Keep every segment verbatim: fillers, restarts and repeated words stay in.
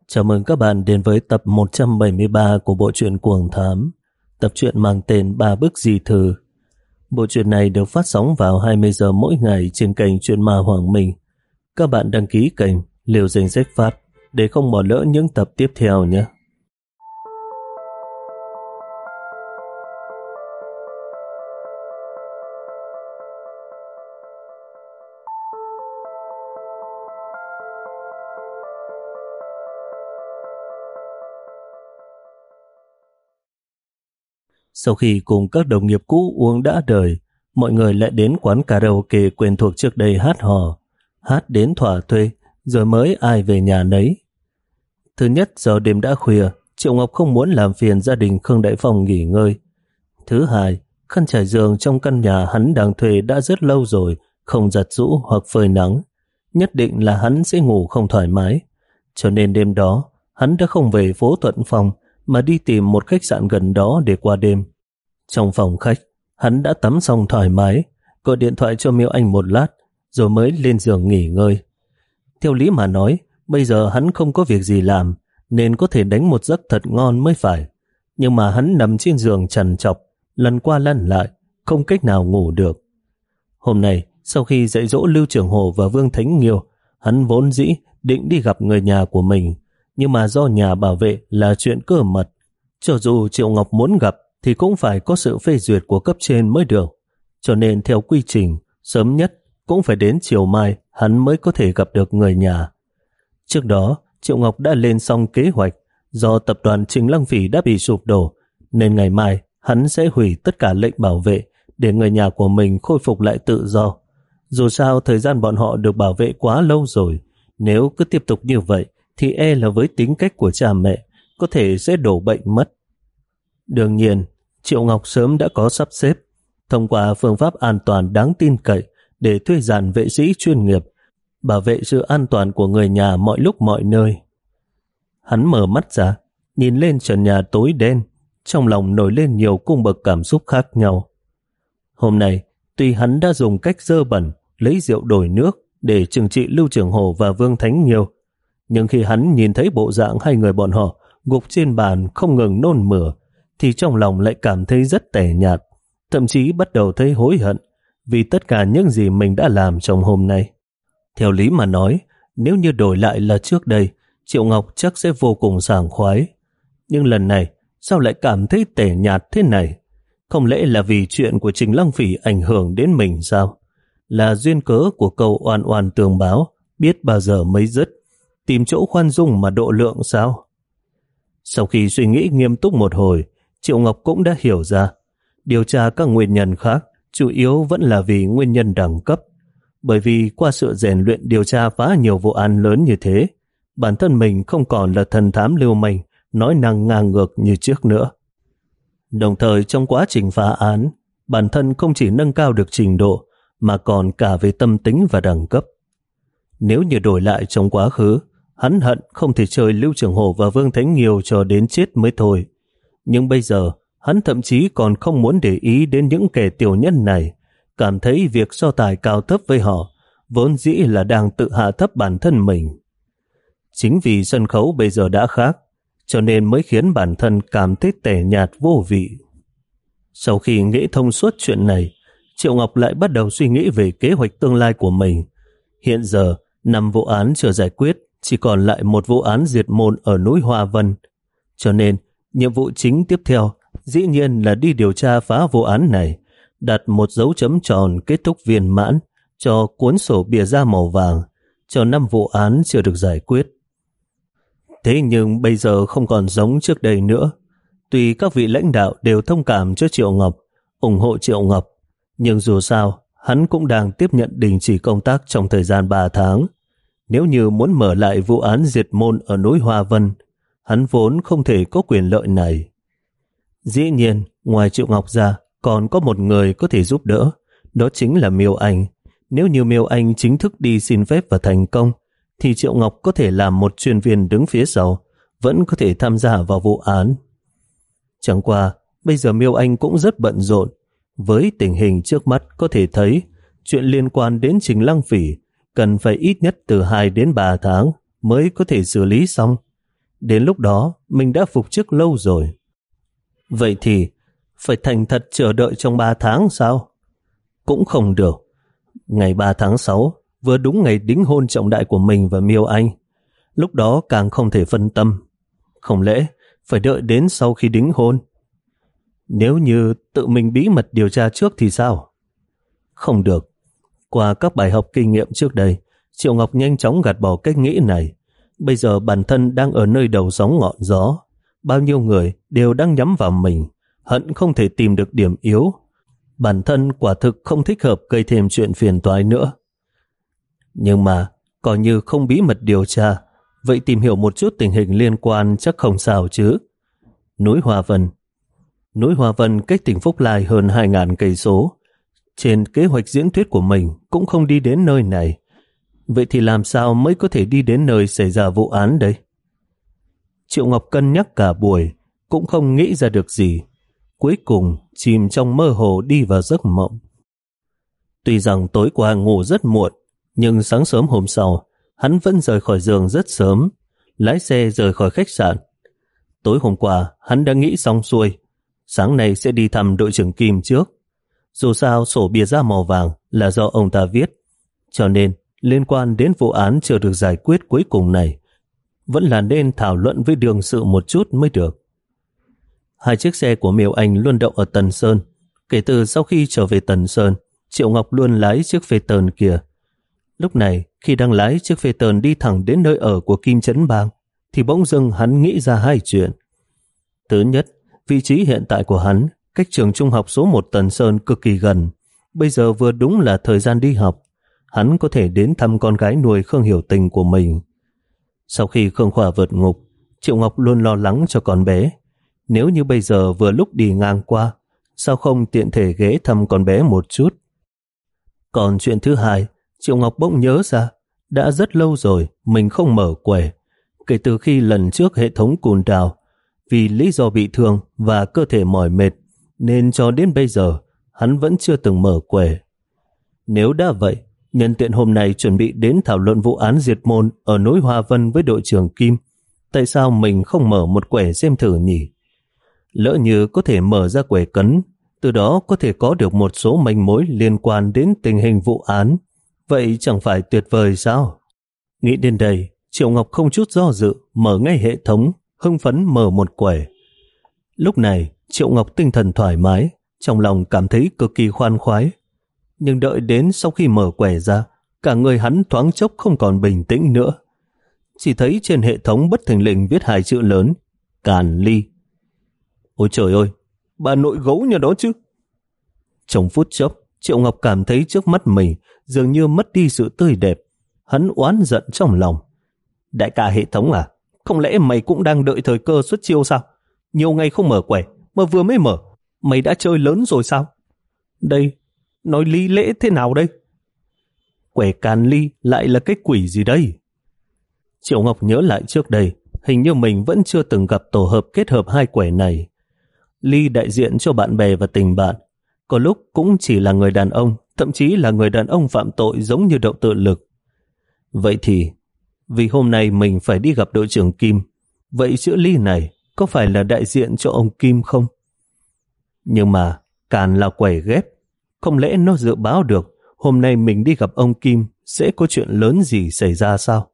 Chào mừng các bạn đến với tập một trăm bảy mươi ba của bộ truyện Cuồng Thám. Tập truyện mang tên Ba Bức Di Thư. Bộ truyện này được phát sóng vào hai mươi giờ mỗi ngày trên kênh Truyện Ma Hoàng Minh. Các bạn đăng ký kênh liều danh sách phát để không bỏ lỡ những tập tiếp theo nhé. Sau khi cùng các đồng nghiệp cũ uống đã đời, mọi người lại đến quán karaoke quen thuộc trước đây hát hò, hát đến thỏa thuê, rồi mới ai về nhà nấy. Thứ nhất, giờ đêm đã khuya, Triệu Ngọc không muốn làm phiền gia đình Khương Đại Phong nghỉ ngơi. Thứ hai, khăn trải giường trong căn nhà hắn đang thuê đã rất lâu rồi, không giặt giũ hoặc phơi nắng. Nhất định là hắn sẽ ngủ không thoải mái. Cho nên đêm đó, hắn đã không về phố Thuận Phong, mà đi tìm một khách sạn gần đó để qua đêm. Trong phòng khách, hắn đã tắm xong thoải mái, gọi điện thoại cho Miêu Anh một lát, rồi mới lên giường nghỉ ngơi. Theo lý mà nói, bây giờ hắn không có việc gì làm, nên có thể đánh một giấc thật ngon mới phải. Nhưng mà hắn nằm trên giường trằn trọc, lần qua lần lại, không cách nào ngủ được. Hôm nay, sau khi dạy dỗ Lưu Trường Hồ và Vương Thánh Nghiêu, hắn vốn dĩ định đi gặp người nhà của mình, nhưng mà do nhà bảo vệ là chuyện cơ mật, cho dù Triệu Ngọc muốn gặp thì cũng phải có sự phê duyệt của cấp trên mới được. Cho nên theo quy trình, sớm nhất cũng phải đến chiều mai hắn mới có thể gặp được người nhà. Trước đó, Triệu Ngọc đã lên xong kế hoạch, do tập đoàn Trình Lăng Phỉ đã bị sụp đổ, nên ngày mai hắn sẽ hủy tất cả lệnh bảo vệ để người nhà của mình khôi phục lại tự do. Dù sao thời gian bọn họ được bảo vệ quá lâu rồi, nếu cứ tiếp tục như vậy thì e là với tính cách của cha mẹ có thể sẽ đổ bệnh mất. Đương nhiên, Triệu Ngọc sớm đã có sắp xếp, thông qua phương pháp an toàn đáng tin cậy để thuê dàn vệ sĩ chuyên nghiệp, bảo vệ sự an toàn của người nhà mọi lúc mọi nơi. Hắn mở mắt ra, nhìn lên trần nhà tối đen, trong lòng nổi lên nhiều cung bậc cảm xúc khác nhau. Hôm nay, tuy hắn đã dùng cách dơ bẩn, lấy rượu đổi nước để trừng trị Lưu Trường Hồ và Vương Thánh Nghiêu, nhưng khi hắn nhìn thấy bộ dạng hai người bọn họ gục trên bàn không ngừng nôn mửa, thì trong lòng lại cảm thấy rất tẻ nhạt, thậm chí bắt đầu thấy hối hận vì tất cả những gì mình đã làm trong hôm nay. Theo lý mà nói, nếu như đổi lại là trước đây, Triệu Ngọc chắc sẽ vô cùng sảng khoái. Nhưng lần này, sao lại cảm thấy tẻ nhạt thế này? Không lẽ là vì chuyện của Trình Lăng Phỉ ảnh hưởng đến mình sao? Là duyên cớ của câu oan oan tường báo, biết bao giờ mới dứt, tìm chỗ khoan dung mà độ lượng sao? Sau khi suy nghĩ nghiêm túc một hồi, Triệu Ngọc cũng đã hiểu ra, điều tra các nguyên nhân khác chủ yếu vẫn là vì nguyên nhân đẳng cấp. Bởi vì qua sự rèn luyện điều tra phá nhiều vụ án lớn như thế, bản thân mình không còn là thần thám lưu manh, nói năng ngang ngược như trước nữa. Đồng thời trong quá trình phá án, bản thân không chỉ nâng cao được trình độ, mà còn cả về tâm tính và đẳng cấp. Nếu như đổi lại trong quá khứ, hắn hận không thể chơi Lưu Trường Hồ và Vương Thánh Nghiêu cho đến chết mới thôi. Nhưng bây giờ, hắn thậm chí còn không muốn để ý đến những kẻ tiểu nhân này, cảm thấy việc so tài cao thấp với họ vốn dĩ là đang tự hạ thấp bản thân mình. Chính vì sân khấu bây giờ đã khác, cho nên mới khiến bản thân cảm thấy tẻ nhạt vô vị. Sau khi nghĩ thông suốt chuyện này, Triệu Ngọc lại bắt đầu suy nghĩ về kế hoạch tương lai của mình. Hiện giờ, năm vụ án chưa giải quyết, chỉ còn lại một vụ án diệt môn ở núi Hoa Vân. Cho nên, nhiệm vụ chính tiếp theo dĩ nhiên là đi điều tra phá vụ án này, đặt một dấu chấm tròn kết thúc viên mãn cho cuốn sổ bìa da màu vàng, cho năm vụ án chưa được giải quyết. Thế nhưng bây giờ không còn giống trước đây nữa. Tuy các vị lãnh đạo đều thông cảm cho Triệu Ngọc, ủng hộ Triệu Ngọc, nhưng dù sao, hắn cũng đang tiếp nhận đình chỉ công tác trong thời gian ba tháng. Nếu như muốn mở lại vụ án diệt môn ở núi Hoa Vân, hắn vốn không thể có quyền lợi này. Dĩ nhiên, ngoài Triệu Ngọc ra, còn có một người có thể giúp đỡ, đó chính là Miêu Anh. Nếu như Miêu Anh chính thức đi xin phép và thành công, thì Triệu Ngọc có thể làm một chuyên viên đứng phía sau, vẫn có thể tham gia vào vụ án. Chẳng qua, bây giờ Miêu Anh cũng rất bận rộn. Với tình hình trước mắt có thể thấy, chuyện liên quan đến Trình Lăng Phỉ cần phải ít nhất từ hai đến ba tháng mới có thể xử lý xong. Đến lúc đó mình đã phục chức lâu rồi. Vậy thì phải thành thật chờ đợi trong ba tháng sao? Cũng không được. Ngày ba tháng sáu vừa đúng ngày đính hôn trọng đại của mình và Miêu Anh. Lúc đó càng không thể phân tâm. Không lẽ phải đợi đến sau khi đính hôn? Nếu như tự mình bí mật điều tra trước thì sao? Không được. Qua các bài học kinh nghiệm trước đây, Triệu Ngọc nhanh chóng gạt bỏ cách nghĩ này. Bây giờ bản thân đang ở nơi đầu sóng ngọn gió. Bao nhiêu người đều đang nhắm vào mình, hận không thể tìm được điểm yếu. Bản thân quả thực không thích hợp gây thêm chuyện phiền toái nữa. Nhưng mà, coi như không bí mật điều tra, vậy tìm hiểu một chút tình hình liên quan chắc không sao chứ. Núi Hoa Vân Núi Hoa Vân cách tỉnh Phúc Lai hơn hai nghìn cây số. Trên kế hoạch diễn thuyết của mình cũng không đi đến nơi này. Vậy thì làm sao mới có thể đi đến nơi xảy ra vụ án đây? Triệu Ngọc cân nhắc cả buổi, cũng không nghĩ ra được gì. Cuối cùng chìm trong mơ hồ đi vào giấc mộng. Tuy rằng tối qua ngủ rất muộn, nhưng sáng sớm hôm sau, hắn vẫn rời khỏi giường rất sớm, lái xe rời khỏi khách sạn. Tối hôm qua, hắn đã nghĩ xong xuôi, sáng nay sẽ đi thăm đội trưởng Kim trước. Dù sao sổ bìa da màu vàng là do ông ta viết, cho nên liên quan đến vụ án chưa được giải quyết cuối cùng này, vẫn là nên thảo luận với đương sự một chút mới được. Hai chiếc xe của Miêu Anh luôn đậu ở Tần Sơn. Kể từ sau khi trở về Tần Sơn, Triệu Ngọc luôn lái chiếc phê tơn kia. Lúc này, khi đang lái chiếc phê tơn đi thẳng đến nơi ở của Kim Trấn Bang, thì bỗng dưng hắn nghĩ ra hai chuyện. Thứ nhất, vị trí hiện tại của hắn cách trường trung học số một Tần Sơn cực kỳ gần. Bây giờ vừa đúng là thời gian đi học, hắn có thể đến thăm con gái nuôi Khương Hiểu Tình của mình. Sau khi Khương Khỏa vượt ngục, Triệu Ngọc luôn lo lắng cho con bé. Nếu như bây giờ vừa lúc đi ngang qua, sao không tiện thể ghé thăm con bé một chút? Còn chuyện thứ hai, Triệu Ngọc bỗng nhớ ra, đã rất lâu rồi mình không mở quầy. Kể từ khi lần trước hệ thống cùn đào, vì lý do bị thương và cơ thể mỏi mệt, nên cho đến bây giờ hắn vẫn chưa từng mở quầy. Nếu đã vậy, nhân tiện hôm nay chuẩn bị đến thảo luận vụ án diệt môn ở núi Hoa Vân với đội trưởng Kim, tại sao mình không mở một quầy xem thử nhỉ? Lỡ như có thể mở ra quầy cấn, từ đó có thể có được một số manh mối liên quan đến tình hình vụ án, vậy chẳng phải tuyệt vời sao? Nghĩ đến đây, Triệu Ngọc không chút do dự mở ngay hệ thống, hưng phấn mở một quầy. Lúc này, Triệu Ngọc tinh thần thoải mái, trong lòng cảm thấy cực kỳ khoan khoái. Nhưng đợi đến sau khi mở quầy ra, cả người hắn thoáng chốc không còn bình tĩnh nữa. Chỉ thấy trên hệ thống bất thình lình viết hai chữ lớn, Càn Ly. Ôi trời ơi, bà nội gấu nhà đó chứ. Trong phút chốc, Triệu Ngọc cảm thấy trước mắt mình dường như mất đi sự tươi đẹp. Hắn oán giận trong lòng. Đại ca hệ thống à, không lẽ mày cũng đang đợi thời cơ xuất chiêu sao? Nhiều ngày không mở quầy, mà vừa mới mở, mày đã chơi lớn rồi sao? Đây, nói lý lẽ thế nào đây? Quẻ Càn Ly lại là cái quỷ gì đây? Triệu Ngọc nhớ lại trước đây, hình như mình vẫn chưa từng gặp tổ hợp kết hợp hai quẻ này. Ly đại diện cho bạn bè và tình bạn, có lúc cũng chỉ là người đàn ông, thậm chí là người đàn ông phạm tội giống như Đậu Tự Lực. Vậy thì, vì hôm nay mình phải đi gặp đội trưởng Kim, vậy chữ Ly này có phải là đại diện cho ông Kim không? Nhưng mà, Càn là quẻ ghép, không lẽ nó dự báo được hôm nay mình đi gặp ông Kim sẽ có chuyện lớn gì xảy ra sao?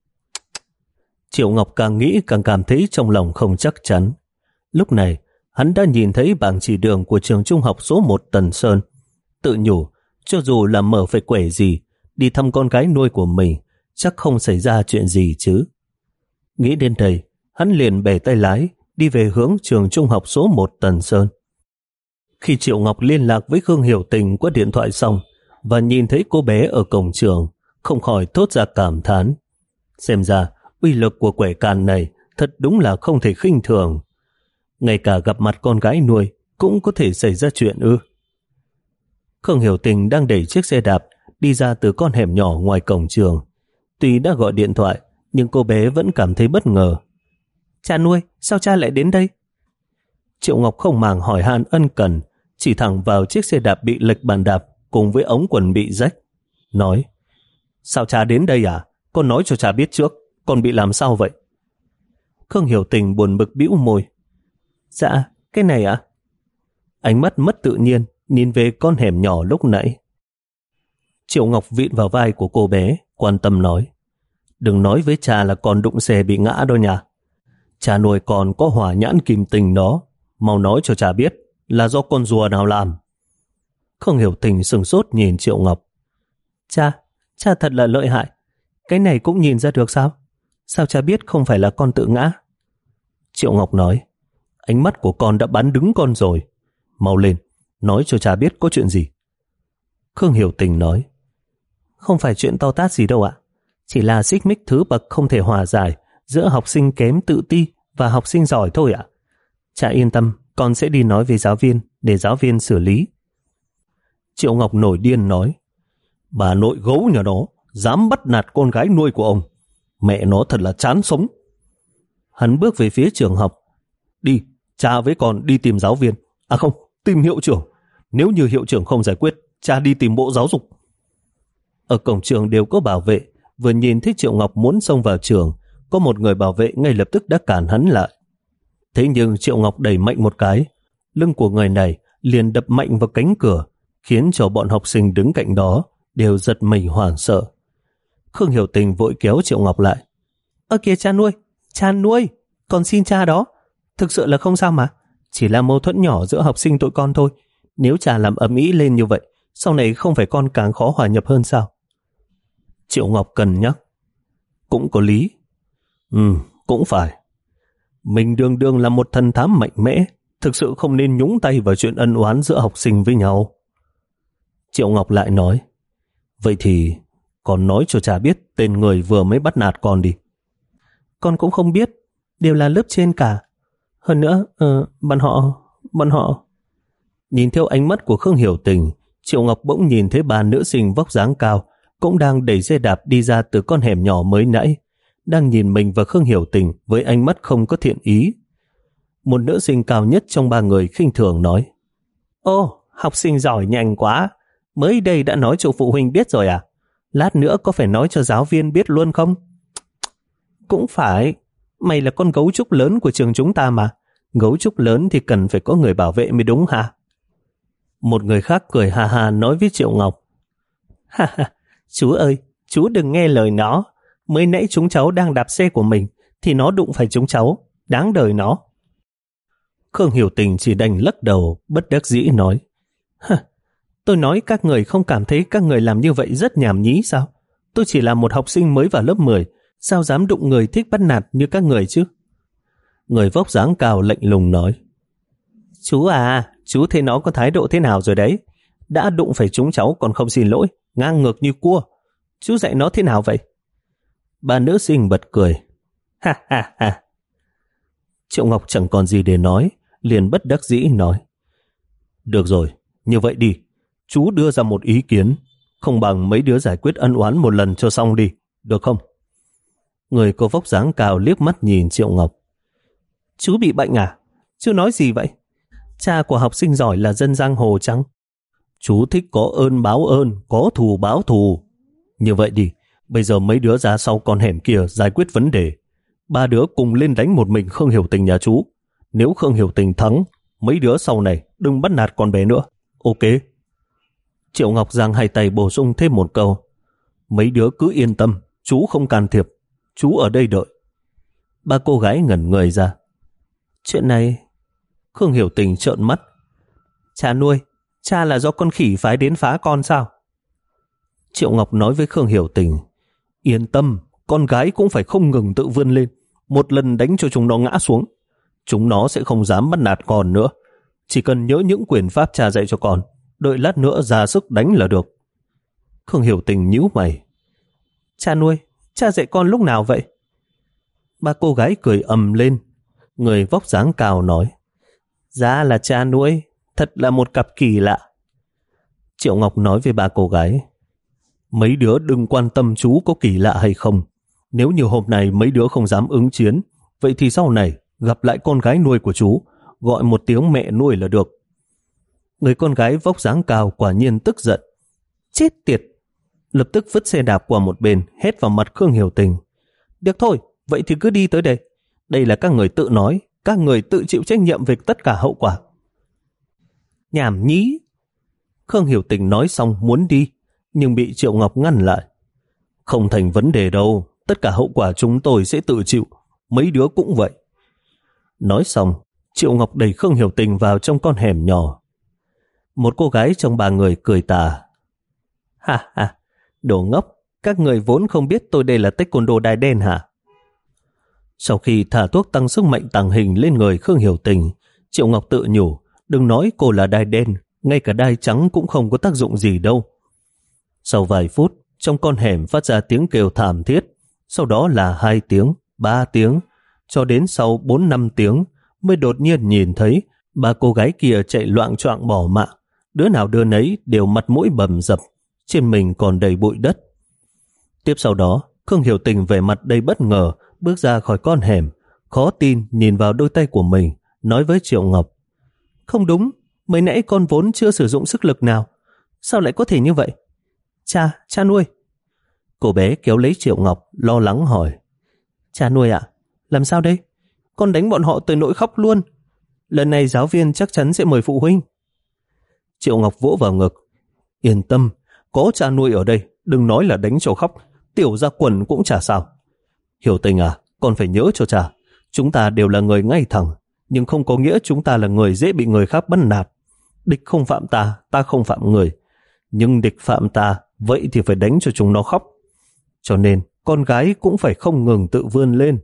Triệu Ngọc càng nghĩ càng cảm thấy trong lòng không chắc chắn. Lúc này, hắn đã nhìn thấy bảng chỉ đường của trường trung học số một Tần Sơn. Tự nhủ, cho dù là mở phải quẻ gì, đi thăm con gái nuôi của mình, chắc không xảy ra chuyện gì chứ. Nghĩ đến đây, hắn liền bẻ tay lái, đi về hướng trường trung học số một Tần Sơn. Khi Triệu Ngọc liên lạc với Khương Hiểu Tình qua điện thoại xong, và nhìn thấy cô bé ở cổng trường, không khỏi thốt ra cảm thán. Xem ra, uy lực của quẻ Càn này thật đúng là không thể khinh thường. Ngay cả gặp mặt con gái nuôi cũng có thể xảy ra chuyện ư? Khương Hiểu Tình đang đẩy chiếc xe đạp đi ra từ con hẻm nhỏ ngoài cổng trường. Tuy đã gọi điện thoại, nhưng cô bé vẫn cảm thấy bất ngờ. Cha nuôi, sao cha lại đến đây? Triệu Ngọc không màng hỏi han ân cần, chỉ thẳng vào chiếc xe đạp bị lệch bàn đạp cùng với ống quần bị rách. Nói, sao cha đến đây à? Con nói cho cha biết trước, con bị làm sao vậy? Khương Hiểu Tình buồn bực bĩu môi. Dạ, cái này ạ? À? Ánh mắt mất tự nhiên, nhìn về con hẻm nhỏ lúc nãy. Triệu Ngọc vịn vào vai của cô bé, quan tâm nói. Đừng nói với cha là con đụng xe bị ngã đâu nha. Cha nuôi con có hỏa nhãn kim tình đó, mau nói cho cha biết là do con rùa nào làm. Khương Hiểu Tình sừng sốt nhìn Triệu Ngọc. Cha, cha thật là lợi hại. Cái này cũng nhìn ra được sao? Sao cha biết không phải là con tự ngã? Triệu Ngọc nói. Ánh mắt của con đã bắn đứng con rồi. Mau lên, nói cho cha biết có chuyện gì. Khương Hiểu Tình nói. Không phải chuyện to tát gì đâu ạ. Chỉ là xích mích thứ bậc không thể hòa giải giữa học sinh kém tự ti và học sinh giỏi thôi ạ. Cha yên tâm, con sẽ đi nói với giáo viên để giáo viên xử lý. Triệu Ngọc nổi điên nói. Bà nội gấu nhà nó dám bắt nạt con gái nuôi của ông. Mẹ nó thật là chán sống. Hắn bước về phía trường học. Đi, cha với con đi tìm giáo viên. À không, tìm hiệu trưởng. Nếu như hiệu trưởng không giải quyết, cha đi tìm bộ giáo dục. Ở cổng trường đều có bảo vệ. Vừa nhìn thấy Triệu Ngọc muốn xông vào trường, có một người bảo vệ ngay lập tức đã cản hắn lại. Thế nhưng Triệu Ngọc đẩy mạnh một cái, lưng của người này liền đập mạnh vào cánh cửa, khiến cho bọn học sinh đứng cạnh đó đều giật mình hoảng sợ. Khương Hiểu Tình vội kéo Triệu Ngọc lại. Ơ kìa cha nuôi, cha nuôi, con xin cha đó. Thực sự là không sao mà, chỉ là mâu thuẫn nhỏ giữa học sinh tụi con thôi. Nếu cha làm ầm ĩ lên như vậy, sau này không phải con càng khó hòa nhập hơn sao? Triệu Ngọc cân nhắc. Cũng có lý. Ừ, cũng phải. Mình đương đương là một thần thám mạnh mẽ, thực sự không nên nhúng tay vào chuyện ân oán giữa học sinh với nhau. Triệu Ngọc lại nói. Vậy thì con nói cho cha biết tên người vừa mới bắt nạt con đi. Con cũng không biết, đều là lớp trên cả. Hơn nữa, uh, bọn họ, bọn họ... Nhìn theo ánh mắt của Khương Hiểu Tình, Triệu Ngọc bỗng nhìn thấy ba nữ sinh vóc dáng cao cũng đang đẩy xe đạp đi ra từ con hẻm nhỏ mới nãy, đang nhìn mình và Khương Hiểu Tình với ánh mắt không có thiện ý. Một nữ sinh cao nhất trong ba người khinh thường nói. Ô, học sinh giỏi nhanh quá, mới đây đã nói cho phụ huynh biết rồi à? Lát nữa có phải nói cho giáo viên biết luôn không? Cũng phải, mày là con gấu trúc lớn của trường chúng ta mà. Gấu trúc lớn thì cần phải có người bảo vệ mới đúng hả? Một người khác cười ha ha nói với Triệu Ngọc. Ha ha, chú ơi, chú đừng nghe lời nó. Mới nãy chúng cháu đang đạp xe của mình thì nó đụng phải chúng cháu, đáng đời nó. Khương Hiểu Tình chỉ đành lắc đầu, bất đắc dĩ nói. Hả, tôi nói các người không cảm thấy các người làm như vậy rất nhảm nhí sao? Tôi chỉ là một học sinh mới vào lớp mười, sao dám đụng người thích bắt nạt như các người chứ? Người vóc dáng cao lạnh lùng nói. Chú à, chú thấy nó có thái độ thế nào rồi đấy? Đã đụng phải chúng cháu còn không xin lỗi, ngang ngược như cua. Chú dạy nó thế nào vậy? Bà nữ sinh bật cười. Ha ha ha. Triệu Ngọc chẳng còn gì để nói, liền bất đắc dĩ nói. Được rồi, như vậy đi. Chú đưa ra một ý kiến, không bằng mấy đứa giải quyết ân oán một lần cho xong đi, được không? Người có vóc dáng cao liếc mắt nhìn Triệu Ngọc. Chú bị bệnh à? Chú nói gì vậy? Cha của học sinh giỏi là dân giang hồ chăng? Chú thích có ơn báo ơn, có thù báo thù. Như vậy đi, bây giờ mấy đứa ra sau con hẻm kia giải quyết vấn đề. Ba đứa cùng lên đánh một mình Khương Hiểu Tình nhà chú. Nếu Khương Hiểu Tình thắng, mấy đứa sau này đừng bắt nạt con bé nữa. Ok. Triệu Ngọc giang hai tay bổ sung thêm một câu. Mấy đứa cứ yên tâm, chú không can thiệp. Chú ở đây đợi. Ba cô gái ngẩn người ra. Chuyện này... Khương Hiểu Tình trợn mắt. Cha nuôi, cha là do con khỉ phái đến phá con sao? Triệu Ngọc nói với Khương Hiểu Tình. Yên tâm, con gái cũng phải không ngừng tự vươn lên. Một lần đánh cho chúng nó ngã xuống. Chúng nó sẽ không dám bắt nạt con nữa. Chỉ cần nhớ những quyền pháp cha dạy cho con, đợi lát nữa ra sức đánh là được. Khương Hiểu Tình nhíu mày. Cha nuôi, cha dạy con lúc nào vậy? Ba cô gái cười ầm lên. Người vóc dáng cao nói. Ra là cha nuôi, thật là một cặp kỳ lạ. Triệu Ngọc nói với ba cô gái. Mấy đứa đừng quan tâm chú có kỳ lạ hay không. Nếu như hôm nay mấy đứa không dám ứng chiến, vậy thì sau này gặp lại con gái nuôi của chú, gọi một tiếng mẹ nuôi là được. Người con gái vóc dáng cao quả nhiên tức giận. Chết tiệt! Lập tức vứt xe đạp qua một bên, hét vào mặt Khương Hiểu Tình. Được thôi, vậy thì cứ đi tới đây. Đây là các người tự nói, các người tự chịu trách nhiệm về tất cả hậu quả. Nhảm nhí. Khương Hiểu Tình nói xong muốn đi, nhưng bị Triệu Ngọc ngăn lại. Không thành vấn đề đâu, tất cả hậu quả chúng tôi sẽ tự chịu, mấy đứa cũng vậy. Nói xong, Triệu Ngọc đẩy Khương Hiểu Tình vào trong con hẻm nhỏ. Một cô gái trong ba người cười tà. Ha ha, đồ ngốc, các người vốn không biết tôi đây là taekwondo đai đen hả? Sau khi thả thuốc tăng sức mạnh tàng hình lên người Khương Hiểu Tình, Triệu Ngọc tự nhủ, đừng nói cô là đai đen, ngay cả đai trắng cũng không có tác dụng gì đâu. Sau vài phút, trong con hẻm phát ra tiếng kêu thảm thiết, sau đó là hai tiếng, ba tiếng, cho đến sau bốn năm tiếng mới đột nhiên nhìn thấy ba cô gái kia chạy loạng choạng bỏ mạng, đứa nào đứa nấy đều mặt mũi bầm dập, trên mình còn đầy bụi đất. Tiếp sau đó, Khương Hiểu Tình về mặt đầy bất ngờ bước ra khỏi con hẻm, khó tin nhìn vào đôi tay của mình, nói với Triệu Ngọc: Không đúng, mới nãy con vốn chưa sử dụng sức lực nào, sao lại có thể như vậy? Cha, cha nuôi. Cô bé kéo lấy Triệu Ngọc, lo lắng hỏi: Cha nuôi ạ, làm sao đây? Con đánh bọn họ tới nỗi khóc luôn. Lần này giáo viên chắc chắn sẽ mời phụ huynh. Triệu Ngọc vỗ vào ngực: Yên tâm, có cha nuôi ở đây, đừng nói là đánh cho khóc, tiểu ra quần cũng chả sao. Hiểu Tình à, con phải nhớ cho cha, chúng ta đều là người ngay thẳng, nhưng không có nghĩa chúng ta là người dễ bị người khác bắt nạt. Địch không phạm ta, ta không phạm người, nhưng địch phạm ta, vậy thì phải đánh cho chúng nó khóc. Cho nên, con gái cũng phải không ngừng tự vươn lên.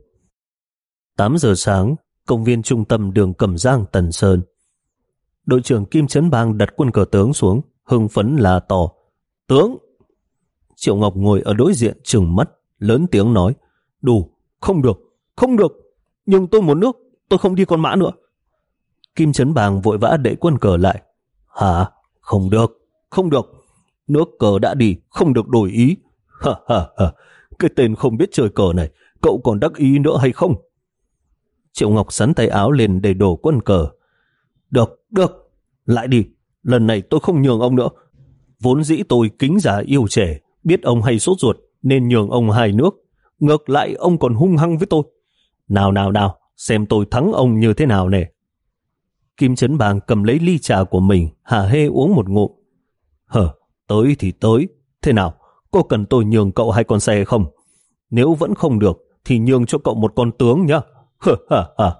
tám giờ sáng, công viên trung tâm đường Cẩm Giang, Tần Sơn. Đội trưởng Kim Trấn Bang đặt quân cờ tướng xuống, hưng phấn là to: Tướng! Triệu Ngọc ngồi ở đối diện trừng mắt, lớn tiếng nói: Đủ, không được, không được, nhưng tôi muốn nước, tôi không đi con mã nữa. Kim Trấn Bang vội vã đẩy quân cờ lại: Hả? Không được, không được, nước cờ đã đi, không được đổi ý. Ha ha ha, cái tên không biết chơi cờ này, cậu còn đắc ý nữa hay không? Triệu Ngọc sắn tay áo lên để đổ quân cờ. Được, được, lại đi, lần này tôi không nhường ông nữa. Vốn dĩ tôi kính già yêu trẻ, biết ông hay sốt ruột nên nhường ông hai nước. Ngược lại ông còn hung hăng với tôi. Nào nào nào, xem tôi thắng ông như thế nào nè. Kim Trấn Bang cầm lấy ly trà của mình, hả hê uống một ngụm. Hờ, tới thì tới, thế nào, có cần tôi nhường cậu hai con xe không? Nếu vẫn không được thì nhường cho cậu một con tướng nhá. Hờ hờ hờ.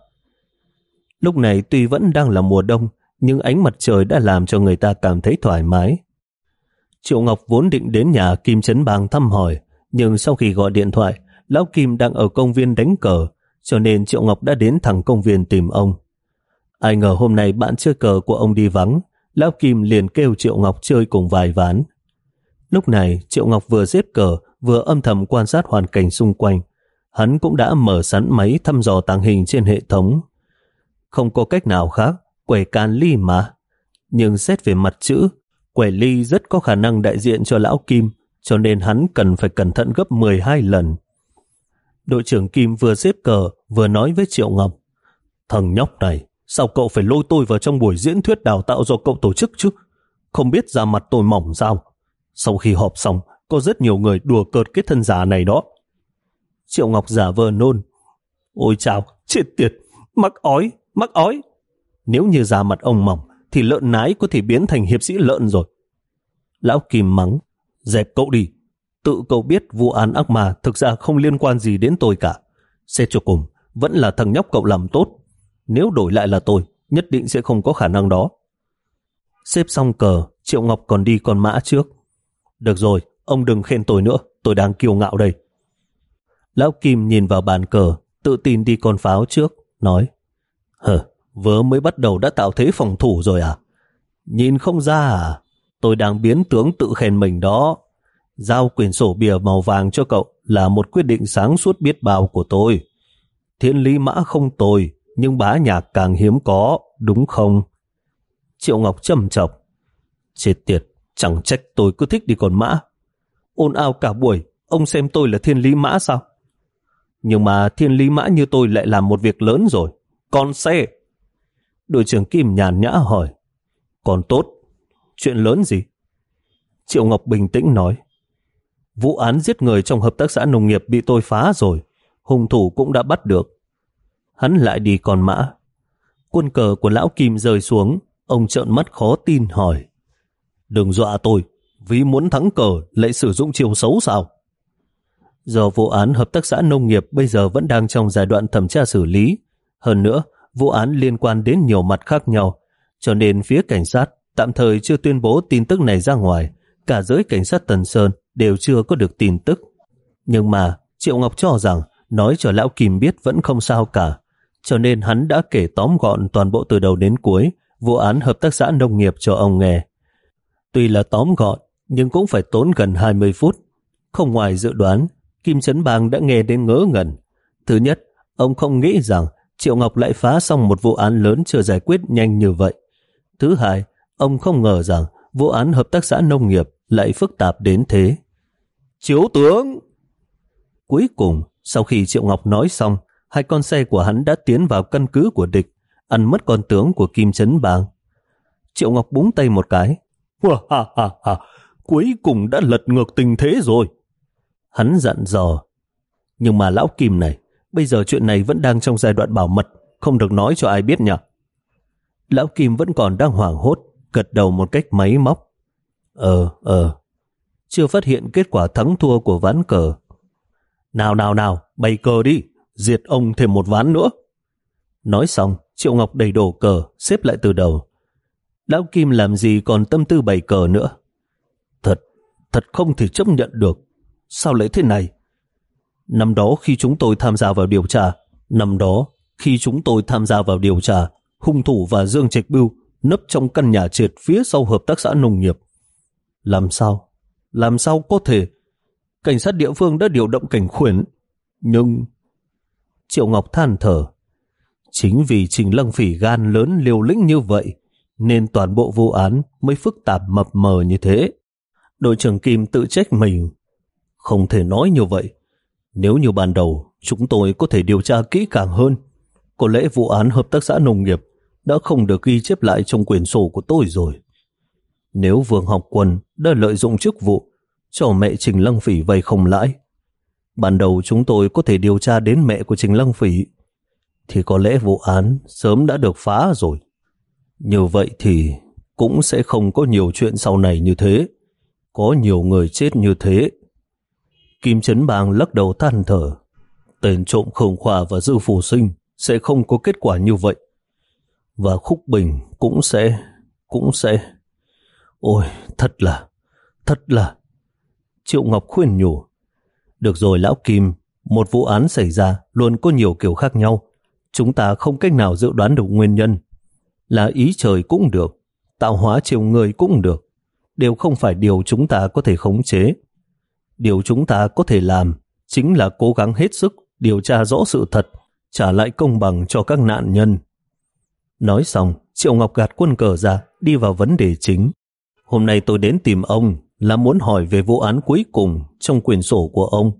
Lúc này tuy vẫn đang là mùa đông, nhưng ánh mặt trời đã làm cho người ta cảm thấy thoải mái. Triệu Ngọc vốn định đến nhà Kim Trấn Bang thăm hỏi, nhưng sau khi gọi điện thoại, Lão Kim đang ở công viên đánh cờ, cho nên Triệu Ngọc đã đến thẳng công viên tìm ông. Ai ngờ hôm nay bạn chơi cờ của ông đi vắng, Lão Kim liền kêu Triệu Ngọc chơi cùng vài ván. Lúc này Triệu Ngọc vừa xếp cờ, vừa âm thầm quan sát hoàn cảnh xung quanh. Hắn cũng đã mở sẵn máy thăm dò tàng hình trên hệ thống. Không có cách nào khác, quẻ can ly mà. Nhưng xét về mặt chữ, quẻ ly rất có khả năng đại diện cho Lão Kim, cho nên hắn cần phải cẩn thận gấp mười hai lần. Đội trưởng Kim vừa xếp cờ, vừa nói với Triệu Ngọc: Thằng nhóc này, sao cậu phải lôi tôi vào trong buổi diễn thuyết đào tạo do cậu tổ chức chứ? Không biết da mặt tôi mỏng sao? Sau khi họp xong, có rất nhiều người đùa cợt cái thân giả này đó. Triệu Ngọc giả vờ nôn: Ôi chào, chết tiệt, mắc ói, mắc ói. Nếu như da mặt ông mỏng, thì lợn nái có thể biến thành hiệp sĩ lợn rồi. Lão Kim mắng: Dẹp cậu đi. Tự cậu biết vụ án ác ma thực ra không liên quan gì đến tôi cả. Xét cho cùng, vẫn là thằng nhóc cậu làm tốt. Nếu đổi lại là tôi, nhất định sẽ không có khả năng đó. Xếp xong cờ, Triệu Ngọc còn đi con mã trước. Được rồi, ông đừng khen tôi nữa, tôi đang kiêu ngạo đây. Lão Kim nhìn vào bàn cờ, tự tin đi con pháo trước, nói: Hờ, vừa mới bắt đầu đã tạo thế phòng thủ rồi à? Nhìn không ra à? Tôi đang biến tướng tự khen mình đó. Giao quyển sổ bìa màu vàng cho cậu là một quyết định sáng suốt biết bao của tôi. Thiên lý mã không tồi, nhưng bá nhạc càng hiếm có, đúng không? Triệu Ngọc trầm chọc: Chết tiệt, chẳng trách tôi cứ thích đi con mã. Ồn ào cả buổi, ông xem tôi là thiên lý mã sao? Nhưng mà thiên lý mã như tôi lại làm một việc lớn rồi. Con xe. Đội trưởng Kim nhàn nhã hỏi: Còn tốt, chuyện lớn gì? Triệu Ngọc bình tĩnh nói: Vụ án giết người trong hợp tác xã nông nghiệp bị tôi phá rồi, hung thủ cũng đã bắt được. hắn lại đi con mã. Quân cờ của lão Kim rơi xuống, ông trợn mắt khó tin hỏi: Đừng dọa tôi, vì muốn thắng cờ lại sử dụng chiêu xấu sao? Do vụ án hợp tác xã nông nghiệp bây giờ vẫn đang trong giai đoạn thẩm tra xử lý, hơn nữa vụ án liên quan đến nhiều mặt khác nhau, cho nên phía cảnh sát tạm thời chưa tuyên bố tin tức này ra ngoài. Cả giới cảnh sát Tần Sơn đều chưa có được tin tức. Nhưng mà Triệu Ngọc cho rằng nói cho lão Kim biết vẫn không sao cả, cho nên hắn đã kể tóm gọn toàn bộ từ đầu đến cuối vụ án hợp tác xã nông nghiệp cho ông nghe. Tuy là tóm gọn, nhưng cũng phải tốn gần hai mươi phút. Không ngoài dự đoán, Kim Trấn Bang đã nghe đến ngớ ngẩn. Thứ nhất, ông không nghĩ rằng Triệu Ngọc lại phá xong một vụ án lớn chưa giải quyết nhanh như vậy. Thứ hai, ông không ngờ rằng vụ án hợp tác xã nông nghiệp lại phức tạp đến thế. Chiếu tướng! Cuối cùng, sau khi Triệu Ngọc nói xong, hai con xe của hắn đã tiến vào căn cứ của địch, ăn mất con tướng của Kim Trấn Bang. Triệu Ngọc búng tay một cái. Ha ha ha ha, cuối cùng đã lật ngược tình thế rồi. Hắn dặn dò. Nhưng mà lão Kim này, bây giờ chuyện này vẫn đang trong giai đoạn bảo mật, không được nói cho ai biết nhỉ? Lão Kim vẫn còn đang hoảng hốt, gật đầu một cách máy móc. Ờ, ờ, chưa phát hiện kết quả thắng thua của ván cờ. Nào nào nào, bày cờ đi, diệt ông thêm một ván nữa. Nói xong, Triệu Ngọc đầy đổ cờ, xếp lại từ đầu. Lão Kim làm gì còn tâm tư bày cờ nữa. Thật, thật không thể chấp nhận được. Sao lại thế này? Năm đó khi chúng tôi tham gia vào điều tra, năm đó khi chúng tôi tham gia vào điều tra, hung thủ và Dương Trạch Bưu nấp trong căn nhà trệt phía sau hợp tác xã nông nghiệp. Làm sao? Làm sao có thể? Cảnh sát địa phương đã điều động cảnh khuyển. Nhưng... Triệu Ngọc than thở. Chính vì Trình Lăng Phỉ gan lớn liều lĩnh như vậy, nên toàn bộ vụ án mới phức tạp mập mờ như thế. Đội trưởng Kim tự trách mình. Không thể nói như vậy. Nếu như ban đầu chúng tôi có thể điều tra kỹ càng hơn, có lẽ vụ án hợp tác xã nông nghiệp đã không được ghi chép lại trong quyển sổ của tôi rồi. Nếu Vương Học Quân đã lợi dụng chức vụ cho mẹ Trình Lăng Phỉ vay không lãi, ban đầu chúng tôi có thể điều tra đến mẹ của Trình Lăng Phỉ, thì có lẽ vụ án sớm đã được phá rồi. Như vậy thì cũng sẽ không có nhiều chuyện sau này như thế, có nhiều người chết như thế. Kim Trấn Bang lắc đầu than thở. Tên trộm Khổng Khoa và Dư Phù Sinh sẽ không có kết quả như vậy. Và Khúc Bình cũng sẽ, cũng sẽ... Ôi, thật là, thật là... Triệu Ngọc khuyên nhủ. Được rồi lão Kim, một vụ án xảy ra luôn có nhiều kiểu khác nhau. Chúng ta không cách nào dự đoán được nguyên nhân. Là ý trời cũng được, tạo hóa chiều người cũng được. Đều không phải điều chúng ta có thể khống chế. Điều chúng ta có thể làm chính là cố gắng hết sức điều tra rõ sự thật, trả lại công bằng cho các nạn nhân. Nói xong, Triệu Ngọc gạt quân cờ ra, đi vào vấn đề chính. Hôm nay tôi đến tìm ông là muốn hỏi về vụ án cuối cùng trong quyển sổ của ông.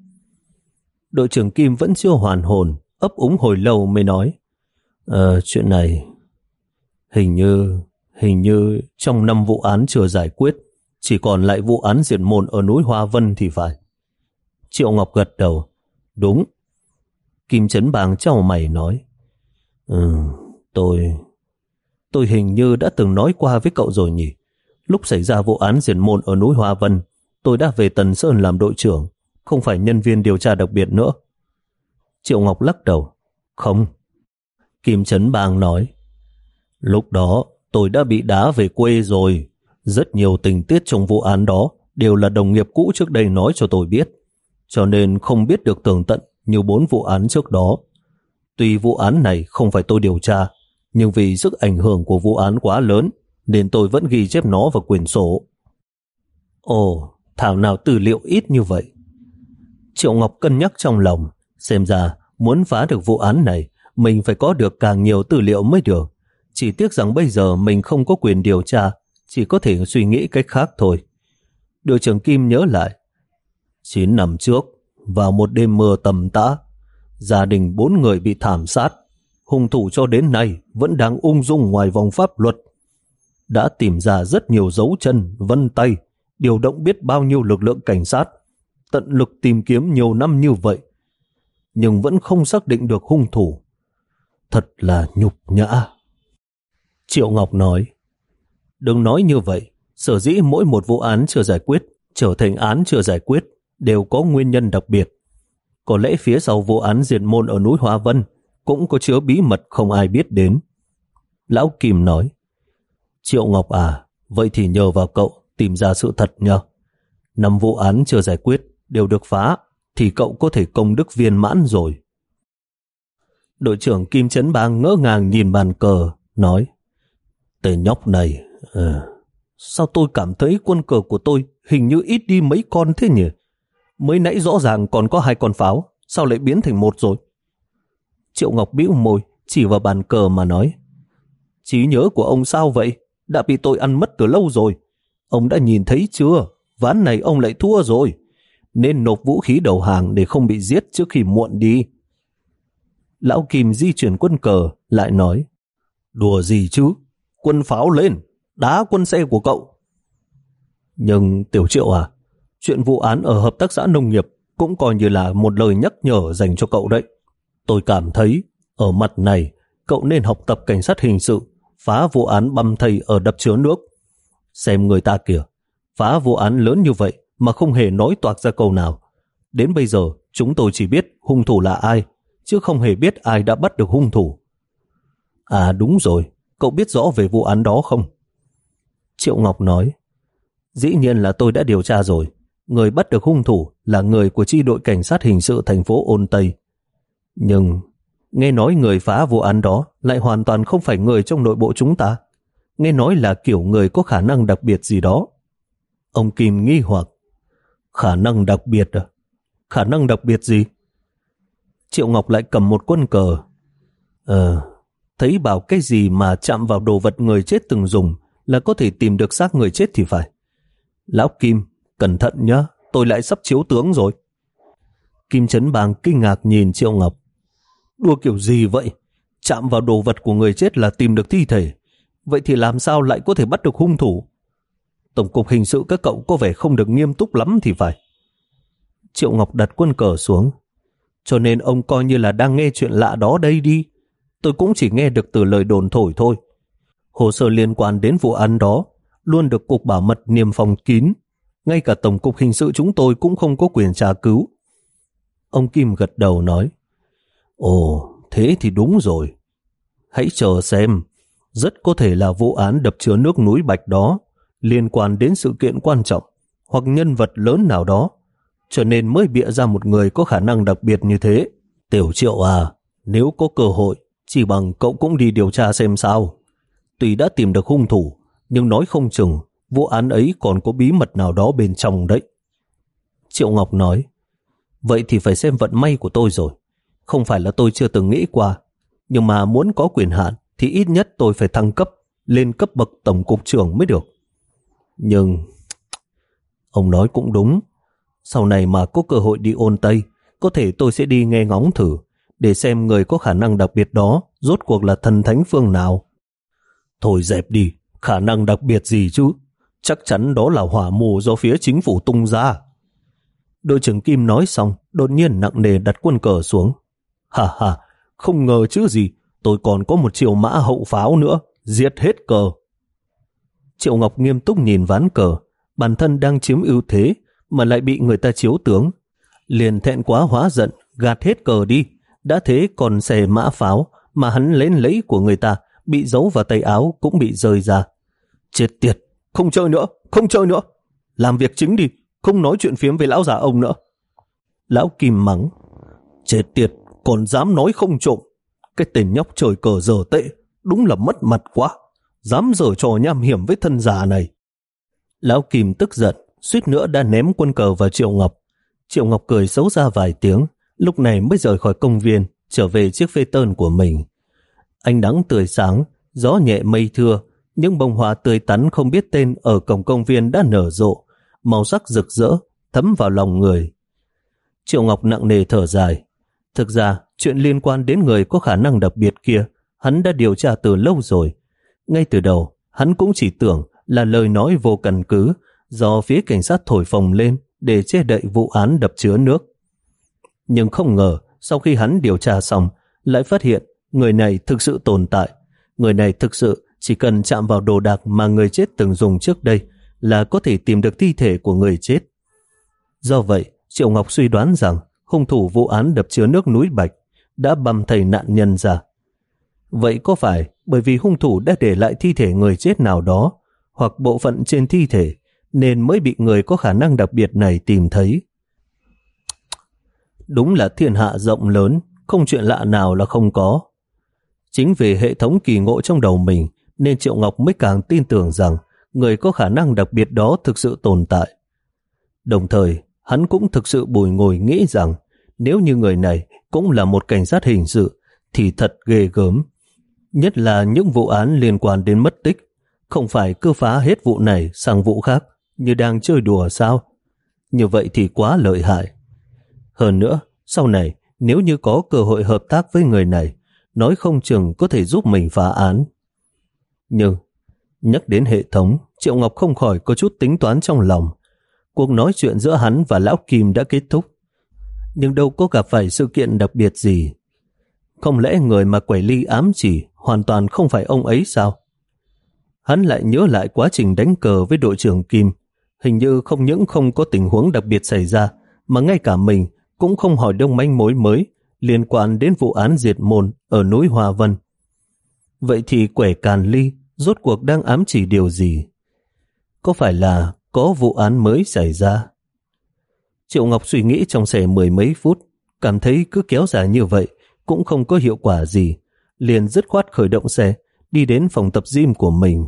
Đội trưởng Kim vẫn chưa hoàn hồn, ấp úng hồi lâu mới nói. Ờ, chuyện này hình như, hình như trong năm vụ án chưa giải quyết, chỉ còn lại vụ án diệt môn ở núi Hoa Vân thì phải. Triệu Ngọc gật đầu. Đúng. Kim Trấn Bang chau mày nói. Ừ, tôi... Tôi hình như đã từng nói qua với cậu rồi nhỉ. Lúc xảy ra vụ án diệt môn ở núi Hoa Vân, tôi đã về Tần Sơn làm đội trưởng, không phải nhân viên điều tra đặc biệt nữa. Triệu Ngọc lắc đầu. Không. Kim Trấn Bang nói. Lúc đó tôi đã bị đá về quê rồi. Rất nhiều tình tiết trong vụ án đó đều là đồng nghiệp cũ trước đây nói cho tôi biết, cho nên không biết được tường tận như bốn vụ án trước đó. Tuy vụ án này không phải tôi điều tra, nhưng vì sức ảnh hưởng của vụ án quá lớn nên tôi vẫn ghi chép nó vào quyển sổ. Ồ, thảo nào tư liệu ít như vậy. Triệu Ngọc cân nhắc trong lòng, xem ra muốn phá được vụ án này mình phải có được càng nhiều tư liệu mới được. Chỉ tiếc rằng bây giờ mình không có quyền điều tra, chỉ có thể suy nghĩ cách khác thôi. Đội trưởng Kim nhớ lại. Chín năm trước, vào một đêm mưa tầm tã, gia đình bốn người bị thảm sát. Hung thủ cho đến nay vẫn đang ung dung ngoài vòng pháp luật. Đã tìm ra rất nhiều dấu chân, vân tay, điều động biết bao nhiêu lực lượng cảnh sát, tận lực tìm kiếm nhiều năm như vậy, nhưng vẫn không xác định được hung thủ. thật là nhục nhã. Triệu Ngọc nói, đừng nói như vậy, sở dĩ mỗi một vụ án chưa giải quyết trở thành án chưa giải quyết đều có nguyên nhân đặc biệt. Có lẽ phía sau vụ án diệt môn ở núi Hoa Vân cũng có chứa bí mật không ai biết đến. Lão Kim nói, Triệu Ngọc à, vậy thì nhờ vào cậu tìm ra sự thật nhờ. Năm vụ án chưa giải quyết đều được phá, thì cậu có thể công đức viên mãn rồi. Đội trưởng Kim Trấn Bang ngỡ ngàng nhìn bàn cờ, nói, tên nhóc này, à, sao tôi cảm thấy quân cờ của tôi hình như ít đi mấy con thế nhỉ? Mới nãy rõ ràng còn có hai con pháo, sao lại biến thành một rồi? Triệu Ngọc bĩu môi, chỉ vào bàn cờ mà nói, trí nhớ của ông sao vậy? Đã bị tôi ăn mất từ lâu rồi. Ông đã nhìn thấy chưa? Ván này ông lại thua rồi. Nên nộp vũ khí đầu hàng để không bị giết trước khi muộn đi. Lão Kim di chuyển quân cờ, lại nói, đùa gì chứ? Quân pháo lên, đá quân xe của cậu. Nhưng Tiểu Triệu à, chuyện vụ án ở hợp tác xã nông nghiệp cũng coi như là một lời nhắc nhở dành cho cậu đấy. Tôi cảm thấy ở mặt này cậu nên học tập cảnh sát hình sự, phá vụ án băm thây ở đập chứa nước. Xem người ta kìa, phá vụ án lớn như vậy mà không hề nói toạc ra câu nào. Đến bây giờ chúng tôi chỉ biết hung thủ là ai, chứ không hề biết ai đã bắt được hung thủ. À đúng rồi, cậu biết rõ về vụ án đó không? Triệu Ngọc nói, dĩ nhiên là tôi đã điều tra rồi. Người bắt được hung thủ là người của chi đội cảnh sát hình sự thành phố Ôn Tây. Nhưng nghe nói người phá vụ án đó lại hoàn toàn không phải người trong nội bộ chúng ta. Nghe nói là kiểu người có khả năng đặc biệt gì đó. Ông Kim nghi hoặc, khả năng đặc biệt à? Khả năng đặc biệt gì? Triệu Ngọc lại cầm một quân cờ. Ờ, thấy bảo cái gì mà chạm vào đồ vật người chết từng dùng là có thể tìm được xác người chết thì phải. Lão Kim, cẩn thận nhá, tôi lại sắp chiếu tướng rồi. Kim Trấn Bang kinh ngạc nhìn Triệu Ngọc. Đùa kiểu gì vậy? Chạm vào đồ vật của người chết là tìm được thi thể. Vậy thì làm sao lại có thể bắt được hung thủ? Tổng cục hình sự các cậu có vẻ không được nghiêm túc lắm thì phải. Triệu Ngọc đặt quân cờ xuống. Cho nên ông coi như là đang nghe chuyện lạ đó đây đi. Tôi cũng chỉ nghe được từ lời đồn thổi thôi. Hồ sơ liên quan đến vụ án đó luôn được Cục Bảo mật niêm phong kín. Ngay cả Tổng cục hình sự chúng tôi cũng không có quyền tra cứu. Ông Kim gật đầu nói, ồ, thế thì đúng rồi. Hãy chờ xem. Rất có thể là vụ án đập chứa nước núi Bạch đó liên quan đến sự kiện quan trọng hoặc nhân vật lớn nào đó, cho nên mới bịa ra một người có khả năng đặc biệt như thế. Tiểu Triệu à, nếu có cơ hội, chỉ bằng cậu cũng đi điều tra xem sao. Tuy đã tìm được hung thủ, nhưng nói không chừng vụ án ấy còn có bí mật nào đó bên trong đấy. Triệu Ngọc nói, vậy thì phải xem vận may của tôi rồi. Không phải là tôi chưa từng nghĩ qua, nhưng mà muốn có quyền hạn thì ít nhất tôi phải thăng cấp lên cấp bậc tổng cục trưởng mới được. Nhưng ông nói cũng đúng. Sau này mà có cơ hội đi Ôn Tây, có thể tôi sẽ đi nghe ngóng thử để xem người có khả năng đặc biệt đó rốt cuộc là thần thánh phương nào. Thôi dẹp đi, khả năng đặc biệt gì chứ? Chắc chắn đó là hỏa mù do phía chính phủ tung ra. Đội trưởng Kim nói xong, đột nhiên nặng nề đặt quân cờ xuống. Hà hà, không ngờ chứ gì, tôi còn có một triệu mã hậu pháo nữa, giết hết cờ. Triệu Ngọc nghiêm túc nhìn ván cờ, bản thân đang chiếm ưu thế mà lại bị người ta chiếu tướng. Liền thẹn quá hóa giận, gạt hết cờ đi, đã thế còn xẻ mã pháo mà hắn lên lấy của người ta, bị giấu vào tay áo cũng bị rơi ra. Chết tiệt, không chơi nữa, không chơi nữa. Làm việc chính đi, không nói chuyện phiếm với lão già ông nữa. Lão Kim mắng, chết tiệt, còn dám nói không trộm. Cái tên nhóc trời cờ dở tệ, đúng là mất mặt quá. Dám giở trò nham hiểm với thân già này. Lão Kim tức giận, suýt nữa đã ném quân cờ vào Triệu Ngọc. Triệu Ngọc cười xấu ra vài tiếng, lúc này mới rời khỏi công viên, trở về chiếc phê tơn của mình. Ánh nắng tươi sáng, gió nhẹ mây thưa, những bông hoa tươi tắn không biết tên ở cổng công viên đã nở rộ, màu sắc rực rỡ, thấm vào lòng người. Triệu Ngọc nặng nề thở dài. Thực ra, chuyện liên quan đến người có khả năng đặc biệt kia, hắn đã điều tra từ lâu rồi. Ngay từ đầu, hắn cũng chỉ tưởng là lời nói vô căn cứ do phía cảnh sát thổi phồng lên để che đậy vụ án đập chứa nước. Nhưng không ngờ, sau khi hắn điều tra xong, lại phát hiện người này thực sự tồn tại. Người này thực sự chỉ cần chạm vào đồ đạc mà người chết từng dùng trước đây là có thể tìm được thi thể của người chết. Do vậy, Triệu Ngọc suy đoán rằng hung thủ vụ án đập chứa nước núi Bạch đã băm thây nạn nhân ra. Vậy có phải bởi vì hung thủ đã để lại thi thể người chết nào đó hoặc bộ phận trên thi thể nên mới bị người có khả năng đặc biệt này tìm thấy? Đúng là thiên hạ rộng lớn, không chuyện lạ nào là không có. Chính vì hệ thống kỳ ngộ trong đầu mình nên Triệu Ngọc mới càng tin tưởng rằng người có khả năng đặc biệt đó thực sự tồn tại. Đồng thời, hắn cũng thực sự bùi ngồi nghĩ rằng nếu như người này cũng là một cảnh sát hình sự thì thật ghê gớm. Nhất là những vụ án liên quan đến mất tích, không phải cứ phá hết vụ này sang vụ khác như đang chơi đùa sao? Như vậy thì quá lợi hại. Hơn nữa, sau này nếu như có cơ hội hợp tác với người này, nói không chừng có thể giúp mình phá án. Nhưng, nhắc đến hệ thống, Triệu Ngọc không khỏi có chút tính toán trong lòng. Cuộc nói chuyện giữa hắn và Lão Kim đã kết thúc, nhưng đâu có gặp phải sự kiện đặc biệt gì. Không lẽ người mà Quẩy Ly ám chỉ hoàn toàn không phải ông ấy sao? Hắn lại nhớ lại quá trình đánh cờ với đội trưởng Kim, hình như không những không có tình huống đặc biệt xảy ra, mà ngay cả mình cũng không hỏi đông manh mối mới liên quan đến vụ án diệt môn ở núi Hoa Vân. Vậy thì Quẻ Càn Ly rốt cuộc đang ám chỉ điều gì? Có phải là có vụ án mới xảy ra? Triệu Ngọc suy nghĩ trong xe mười mấy phút, cảm thấy cứ kéo dài như vậy cũng không có hiệu quả gì, liền dứt khoát khởi động xe, đi đến phòng tập gym của mình.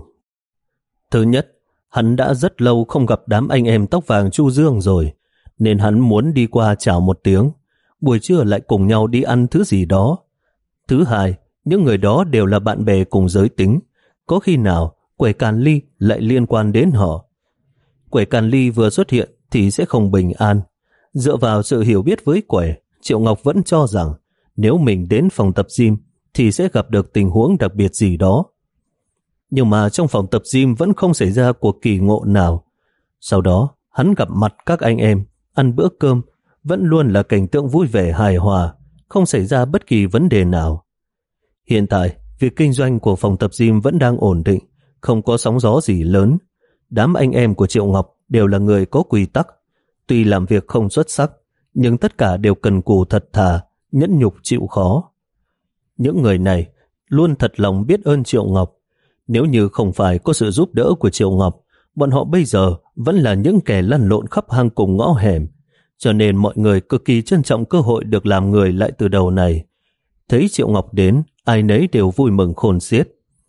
Thứ nhất, hắn đã rất lâu không gặp đám anh em tóc vàng Chu Dương rồi, nên hắn muốn đi qua chào một tiếng, buổi trưa lại cùng nhau đi ăn thứ gì đó. Thứ hai, những người đó đều là bạn bè cùng giới tính, có khi nào Quẻ Càn Ly lại liên quan đến họ. Quẻ Càn Ly vừa xuất hiện thì sẽ không bình an. Dựa vào sự hiểu biết với Quẻ, Triệu Ngọc vẫn cho rằng nếu mình đến phòng tập gym thì sẽ gặp được tình huống đặc biệt gì đó. Nhưng mà trong phòng tập gym vẫn không xảy ra cuộc kỳ ngộ nào. Sau đó, hắn gặp mặt các anh em, ăn bữa cơm, vẫn luôn là cảnh tượng vui vẻ hài hòa, không xảy ra bất kỳ vấn đề nào. Hiện tại, việc kinh doanh của phòng tập gym vẫn đang ổn định, không có sóng gió gì lớn. Đám anh em của Triệu Ngọc đều là người có quy tắc, tuy làm việc không xuất sắc, nhưng tất cả đều cần cù thật thà, nhẫn nhục chịu khó. Những người này luôn thật lòng biết ơn Triệu Ngọc. Nếu như không phải có sự giúp đỡ của Triệu Ngọc, bọn họ bây giờ vẫn là những kẻ lăn lộn khắp hang cùng ngõ hẻm, cho nên mọi người cực kỳ trân trọng cơ hội được làm người lại từ đầu này. Thấy Triệu Ngọc đến, ai nấy đều vui mừng khôn xiết.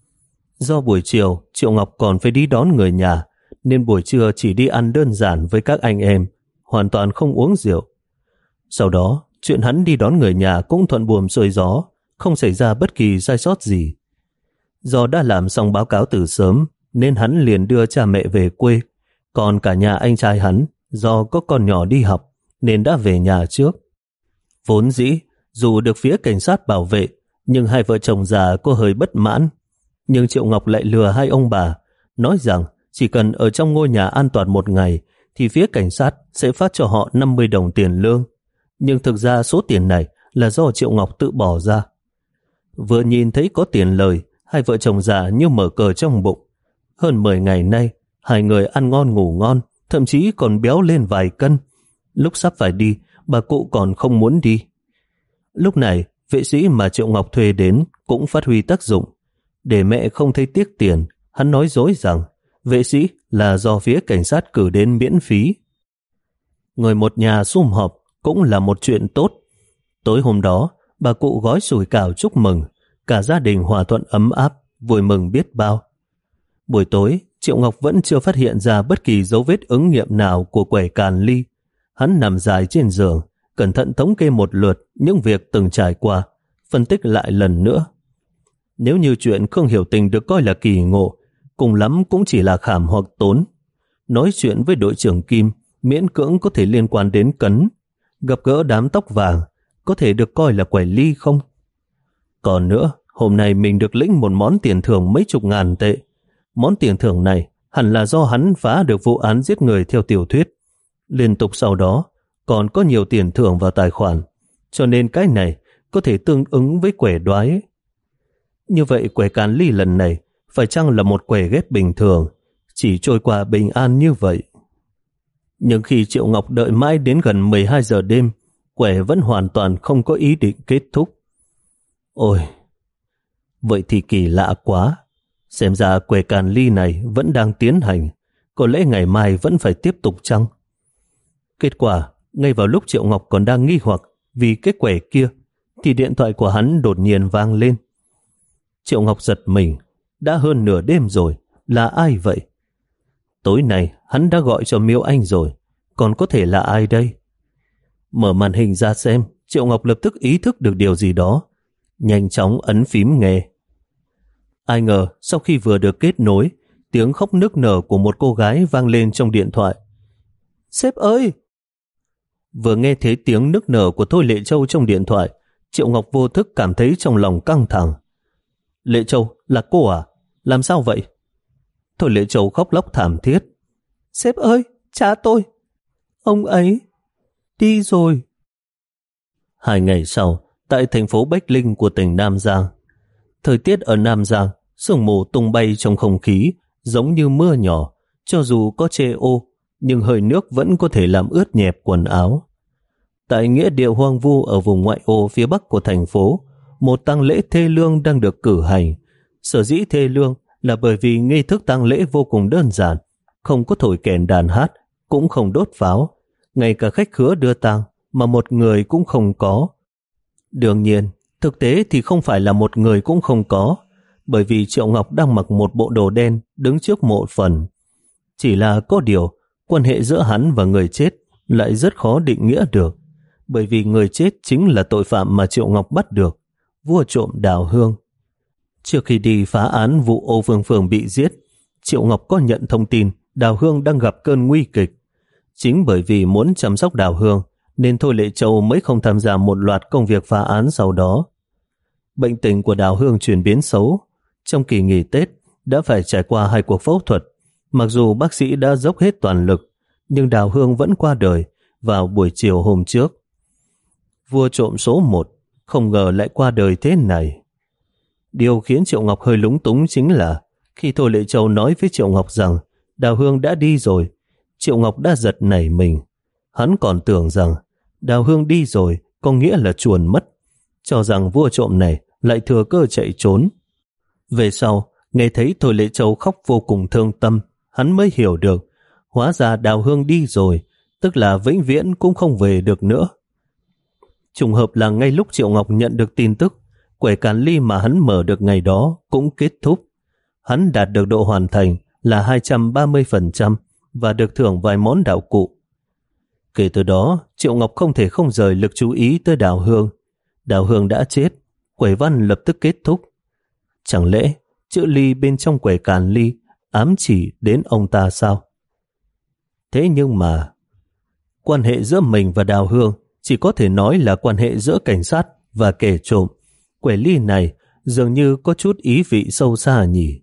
Do buổi chiều Triệu Ngọc còn phải đi đón người nhà, nên buổi trưa chỉ đi ăn đơn giản với các anh em, hoàn toàn không uống rượu. Sau đó, chuyện hắn đi đón người nhà cũng thuận buồm xuôi gió, không xảy ra bất kỳ sai sót gì. Do đã làm xong báo cáo từ sớm, nên hắn liền đưa cha mẹ về quê, còn cả nhà anh trai hắn, do có con nhỏ đi học, nên đã về nhà trước. Vốn dĩ, dù được phía cảnh sát bảo vệ, nhưng hai vợ chồng già có hơi bất mãn. Nhưng Triệu Ngọc lại lừa hai ông bà, nói rằng chỉ cần ở trong ngôi nhà an toàn một ngày, thì phía cảnh sát sẽ phát cho họ năm mươi đồng tiền lương. Nhưng thực ra số tiền này là do Triệu Ngọc tự bỏ ra. Vừa nhìn thấy có tiền lời, hai vợ chồng già như mở cờ trong bụng. Hơn mười ngày nay, hai người ăn ngon ngủ ngon, thậm chí còn béo lên vài cân. Lúc sắp phải đi, bà cụ còn không muốn đi. Lúc này, vệ sĩ mà Triệu Ngọc thuê đến cũng phát huy tác dụng. Để mẹ không thấy tiếc tiền, hắn nói dối rằng vệ sĩ là do phía cảnh sát cử đến miễn phí. Người một nhà sum họp cũng là một chuyện tốt. Tối hôm đó, bà cụ gói sủi cảo chúc mừng, cả gia đình hòa thuận ấm áp, vui mừng biết bao. Buổi tối, Triệu Ngọc vẫn chưa phát hiện ra bất kỳ dấu vết ứng nghiệm nào của Quẻ Càn Ly. Hắn nằm dài trên giường, cẩn thận thống kê một lượt những việc từng trải qua, phân tích lại lần nữa. Nếu như chuyện Khương Hiểu Tình được coi là kỳ ngộ, cùng lắm cũng chỉ là khảm hoặc tốn. Nói chuyện với đội trưởng Kim miễn cưỡng có thể liên quan đến Cấn. Gặp gỡ đám tóc vàng có thể được coi là Quẻ Ly không? Còn nữa, hôm nay mình được lĩnh một món tiền thưởng mấy chục ngàn tệ. Món tiền thưởng này hẳn là do hắn phá được vụ án giết người theo tiểu thuyết. Liên tục sau đó còn có nhiều tiền thưởng vào tài khoản, cho nên cái này có thể tương ứng với quẻ đoái. Như vậy quẻ Càn Ly lần này phải chăng là một quẻ ghép bình thường, chỉ trôi qua bình an như vậy? Nhưng khi Triệu Ngọc đợi mãi đến gần mười hai giờ đêm, quẻ vẫn hoàn toàn không có ý định kết thúc. Ôi, vậy thì kỳ lạ quá. Xem ra quẻ Càn Ly này vẫn đang tiến hành, có lẽ ngày mai vẫn phải tiếp tục chăng? Kết quả, ngay vào lúc Triệu Ngọc còn đang nghi hoặc vì cái quẻ kia, thì điện thoại của hắn đột nhiên vang lên. Triệu Ngọc giật mình, đã hơn nửa đêm rồi, là ai vậy? Tối nay hắn đã gọi cho Miêu Anh rồi, còn có thể là ai đây? Mở màn hình ra xem, Triệu Ngọc lập tức ý thức được điều gì đó, nhanh chóng ấn phím nghe. Ai ngờ sau khi vừa được kết nối, tiếng khóc nức nở của một cô gái vang lên trong điện thoại. Sếp ơi! Vừa nghe thấy tiếng nức nở của Thôi Lệ Châu trong điện thoại, Triệu Ngọc vô thức cảm thấy trong lòng căng thẳng. Lệ Châu, là cô à? Làm sao vậy? Thôi Lệ Châu khóc lóc thảm thiết. Sếp ơi, cha tôi! Ông ấy đi rồi. Hai ngày sau, tại thành phố Bách Linh của tỉnh Nam Giang. Thời tiết ở Nam Giang, sương mù tung bay trong không khí, giống như mưa nhỏ. Cho dù có che ô, nhưng hơi nước vẫn có thể làm ướt nhẹp quần áo. Tại nghĩa địa hoang vu ở vùng ngoại ô phía bắc của thành phố, một tang lễ thê lương đang được cử hành. Sở dĩ thê lương là bởi vì nghi thức tang lễ vô cùng đơn giản, không có thổi kèn đàn hát, cũng không đốt pháo, ngay cả khách khứa đưa tang mà một người cũng không có. Đương nhiên, thực tế thì không phải là một người cũng không có, bởi vì Triệu Ngọc đang mặc một bộ đồ đen đứng trước mộ phần. Chỉ là có điều, quan hệ giữa hắn và người chết lại rất khó định nghĩa được, bởi vì người chết chính là tội phạm mà Triệu Ngọc bắt được, vua trộm Đào Hương. Trước khi đi phá án vụ Ô Phương Phương bị giết, Triệu Ngọc có nhận thông tin Đào Hương đang gặp cơn nguy kịch. Chính bởi vì muốn chăm sóc Đào Hương nên Thôi Lệ Châu mới không tham gia một loạt công việc phá án sau đó. Bệnh tình của Đào Hương chuyển biến xấu. Trong kỳ nghỉ Tết đã phải trải qua hai cuộc phẫu thuật. Mặc dù bác sĩ đã dốc hết toàn lực, nhưng Đào Hương vẫn qua đời vào buổi chiều hôm trước. Vua trộm số một không ngờ lại qua đời thế này. Điều khiến Triệu Ngọc hơi lúng túng chính là khi Thôi Lệ Châu nói với Triệu Ngọc rằng Đào Hương đã đi rồi, Triệu Ngọc đã giật nảy mình. Hắn còn tưởng rằng Đào Hương đi rồi có nghĩa là chuồn mất, cho rằng vua trộm này lại thừa cơ chạy trốn. Về sau, nghe thấy Thôi Lệ Châu khóc vô cùng thương tâm, hắn mới hiểu được, hóa ra Đào Hương đi rồi, tức là vĩnh viễn cũng không về được nữa. Trùng hợp là ngay lúc Triệu Ngọc nhận được tin tức, quẻ Càn Ly mà hắn mở được ngày đó cũng kết thúc. Hắn đạt được độ hoàn thành là hai trăm ba mươi phần trăm và được thưởng vài món đạo cụ. Kể từ đó, Triệu Ngọc không thể không rời lực chú ý tới Đào Hương. Đào Hương đã chết, quẻ văn lập tức kết thúc. Chẳng lẽ chữ ly bên trong quẻ Càn Ly ám chỉ đến ông ta sao? Thế nhưng mà, quan hệ giữa mình và Đào Hương chỉ có thể nói là quan hệ giữa cảnh sát và kẻ trộm. Quẻ ly này dường như có chút ý vị sâu xa nhỉ.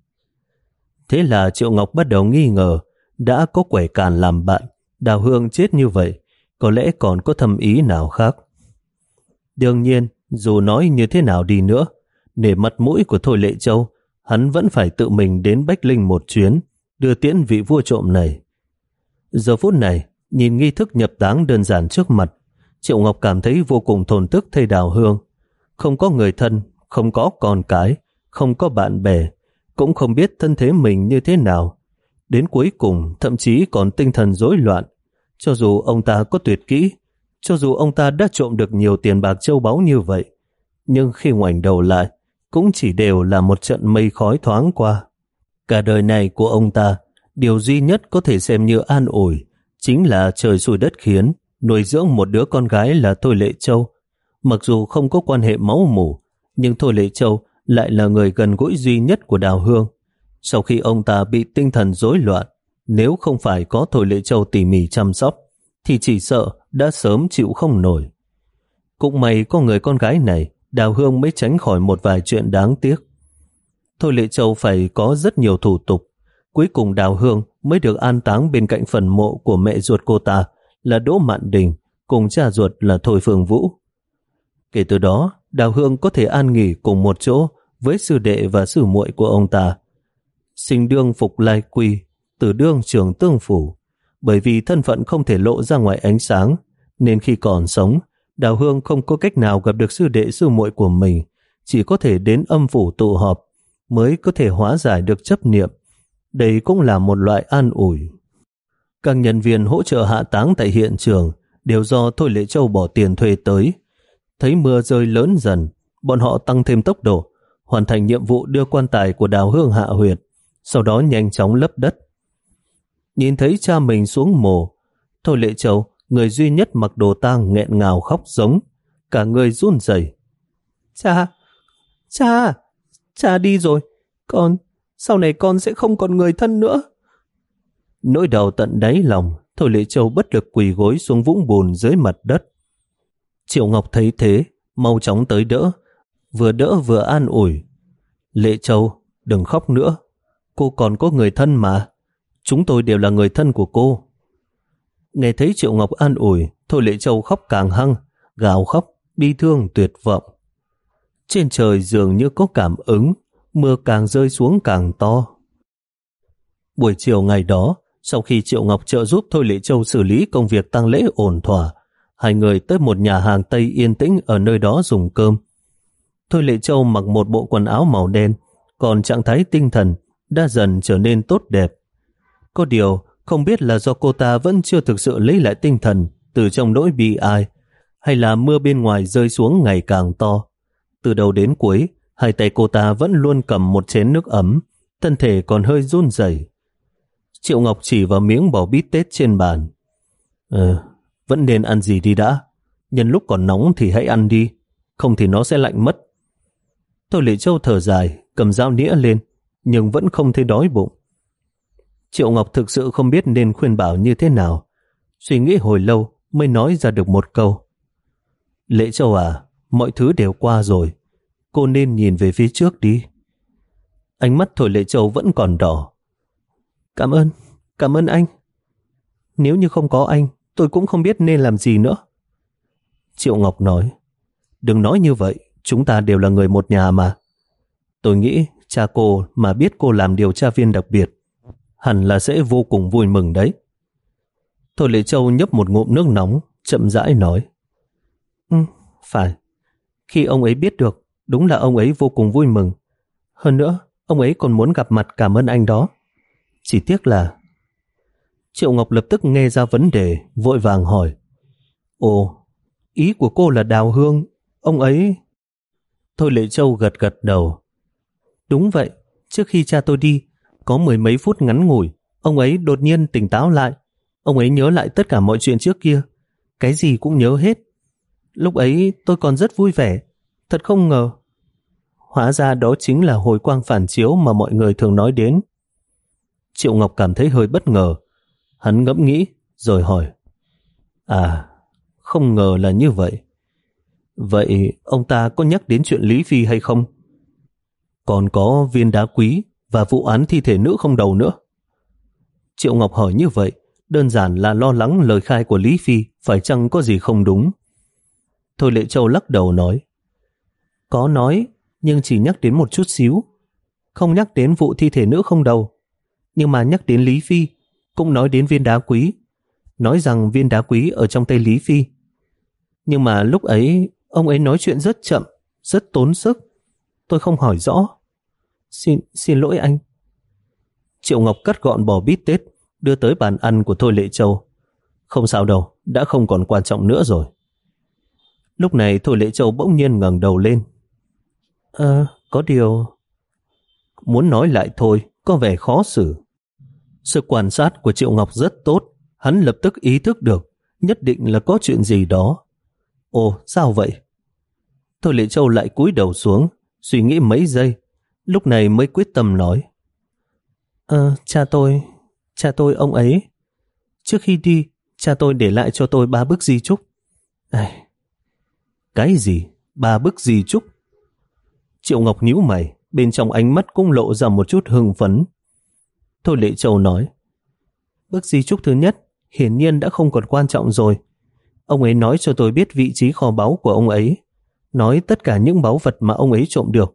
Thế là Triệu Ngọc bắt đầu nghi ngờ, đã có quẻ Càn làm bạn, Đào Hương chết như vậy, có lẽ còn có thâm ý nào khác. Đương nhiên, dù nói như thế nào đi nữa, để mặt mũi của Thôi Lệ Châu, hắn vẫn phải tự mình đến Bách Linh một chuyến, đưa tiễn vị vua trộm này. Giờ phút này, nhìn nghi thức nhập táng đơn giản trước mặt, Triệu Ngọc cảm thấy vô cùng thổn thức thay Đào Hương. Không có người thân, không có con cái, không có bạn bè, cũng không biết thân thế mình như thế nào. Đến cuối cùng thậm chí còn tinh thần rối loạn. Cho dù ông ta có tuyệt kỹ, cho dù ông ta đã trộm được nhiều tiền bạc châu báu như vậy, nhưng khi ngoảnh đầu lại, cũng chỉ đều là một trận mây khói thoáng qua. Cả đời này của ông ta, điều duy nhất có thể xem như an ủi, chính là trời xui đất khiến, nuôi dưỡng một đứa con gái là Thôi Lệ Châu. Mặc dù không có quan hệ máu mủ, nhưng Thôi Lệ Châu lại là người gần gũi duy nhất của Đào Hương. Sau khi ông ta bị tinh thần rối loạn, nếu không phải có Thôi Lệ Châu tỉ mỉ chăm sóc, thì chỉ sợ đã sớm chịu không nổi. Cũng may có người con gái này, Đào Hương mới tránh khỏi một vài chuyện đáng tiếc. Thôi Lệ Châu phải có rất nhiều thủ tục. Cuối cùng Đào Hương mới được an táng bên cạnh phần mộ của mẹ ruột cô ta là Đỗ Mạn Đình, cùng cha ruột là Thôi Phương Vũ. Kể từ đó, Đào Hương có thể an nghỉ cùng một chỗ với sư đệ và sư muội của ông ta. Sinh đương phục lai quy, tử đương trường tương phủ. Bởi vì thân phận không thể lộ ra ngoài ánh sáng, nên khi còn sống, Đào Hương không có cách nào gặp được sư đệ sư muội của mình, chỉ có thể đến âm phủ tụ họp mới có thể hóa giải được chấp niệm. Đây cũng là một loại an ủi. Các nhân viên hỗ trợ hạ táng tại hiện trường đều do Thôi Lệ Châu bỏ tiền thuê tới. Thấy mưa rơi lớn dần, bọn họ tăng thêm tốc độ, hoàn thành nhiệm vụ đưa quan tài của Đào Hương hạ huyệt, sau đó nhanh chóng lấp đất. Nhìn thấy cha mình xuống mồ, Thôi Lệ Châu, người duy nhất mặc đồ tang, nghẹn ngào khóc giống, cả người run rẩy. Cha, cha, cha đi rồi, con, sau này con sẽ không còn người thân nữa. Nỗi đau tận đáy lòng, Thôi Lệ Châu bất lực quỳ gối xuống vũng bùn dưới mặt đất. Triệu Ngọc thấy thế, mau chóng tới đỡ, vừa đỡ vừa an ủi. Lệ Châu, đừng khóc nữa, cô còn có người thân mà, chúng tôi đều là người thân của cô. Nghe thấy Triệu Ngọc an ủi, Thôi Lệ Châu khóc càng hăng, gào khóc, bi thương tuyệt vọng. Trên trời dường như có cảm ứng, mưa càng rơi xuống càng to. Buổi chiều ngày đó, sau khi Triệu Ngọc trợ giúp Thôi Lệ Châu xử lý công việc tang lễ ổn thỏa, hai người tới một nhà hàng Tây yên tĩnh ở nơi đó dùng cơm. Thôi Lệ Châu mặc một bộ quần áo màu đen, còn trạng thái tinh thần đã dần trở nên tốt đẹp. Có điều, không biết là do cô ta vẫn chưa thực sự lấy lại tinh thần từ trong nỗi bi ai, hay là mưa bên ngoài rơi xuống ngày càng to. Từ đầu đến cuối, hai tay cô ta vẫn luôn cầm một chén nước ấm, thân thể còn hơi run rẩy. Triệu Ngọc chỉ vào miếng bò bít tết trên bàn. Ờ, vẫn nên ăn gì đi đã. Nhân lúc còn nóng thì hãy ăn đi, không thì nó sẽ lạnh mất. Thôi Lệ Châu thở dài, cầm dao nĩa lên, nhưng vẫn không thấy đói bụng. Triệu Ngọc thực sự không biết nên khuyên bảo như thế nào. Suy nghĩ hồi lâu mới nói ra được một câu. Lệ Châu à, mọi thứ đều qua rồi, cô nên nhìn về phía trước đi. Ánh mắt Thôi Lệ Châu vẫn còn đỏ. Cảm ơn, cảm ơn anh. Nếu như không có anh, tôi cũng không biết nên làm gì nữa. Triệu Ngọc nói, đừng nói như vậy, chúng ta đều là người một nhà mà. Tôi nghĩ cha cô mà biết cô làm điều tra viên đặc biệt, hẳn là sẽ vô cùng vui mừng đấy. Thôi Lệ Châu nhấp một ngụm nước nóng, chậm rãi nói. Ừ, phải. Khi ông ấy biết được, đúng là ông ấy vô cùng vui mừng. Hơn nữa, ông ấy còn muốn gặp mặt cảm ơn anh đó. Chỉ tiếc là... Triệu Ngọc lập tức nghe ra vấn đề, vội vàng hỏi. Ồ, ý của cô là Đào Hương, ông ấy... Thôi Lệ Châu gật gật đầu. Đúng vậy, trước khi cha tôi đi, có mười mấy phút ngắn ngủi, ông ấy đột nhiên tỉnh táo lại. Ông ấy nhớ lại tất cả mọi chuyện trước kia, cái gì cũng nhớ hết. Lúc ấy tôi còn rất vui vẻ, thật không ngờ. Hóa ra đó chính là hồi quang phản chiếu mà mọi người thường nói đến. Triệu Ngọc cảm thấy hơi bất ngờ. Hắn ngẫm nghĩ, rồi hỏi. À, không ngờ là như vậy. Vậy ông ta có nhắc đến chuyện Lý Phi hay không? Còn có viên đá quý và vụ án thi thể nữ không đầu nữa. Triệu Ngọc hỏi như vậy, đơn giản là lo lắng lời khai của Lý Phi phải chăng có gì không đúng. Thôi Lệ Châu lắc đầu nói. Có nói, nhưng chỉ nhắc đến một chút xíu. Không nhắc đến vụ thi thể nữ không đầu. Nhưng mà nhắc đến Lý Phi, cũng nói đến viên đá quý. Nói rằng viên đá quý ở trong tay Lý Phi. Nhưng mà lúc ấy, ông ấy nói chuyện rất chậm, rất tốn sức. Tôi không hỏi rõ. Xin, xin lỗi anh. Triệu Ngọc cắt gọn bò bít tết, đưa tới bàn ăn của Thôi Lệ Châu. Không sao đâu, đã không còn quan trọng nữa rồi. Lúc này Thôi Lệ Châu bỗng nhiên ngẩng đầu lên. Ờ, có điều... Muốn nói lại thôi, có vẻ khó xử. Sự quan sát của Triệu Ngọc rất tốt, hắn lập tức ý thức được, nhất định là có chuyện gì đó. Ồ, sao vậy? Thôi Lệ Châu lại cúi đầu xuống, suy nghĩ mấy giây, lúc này mới quyết tâm nói. Ờ, cha tôi, cha tôi ông ấy. Trước khi đi, cha tôi để lại cho tôi ba bức di chúc. À, cái gì? Ba bức di chúc? Triệu Ngọc nhíu mày, bên trong ánh mắt cũng lộ ra một chút hưng phấn. Thôi Lệ Châu nói. Bức di chúc thứ nhất hiển nhiên đã không còn quan trọng rồi. Ông ấy nói cho tôi biết vị trí kho báu của ông ấy, nói tất cả những báu vật mà ông ấy trộm được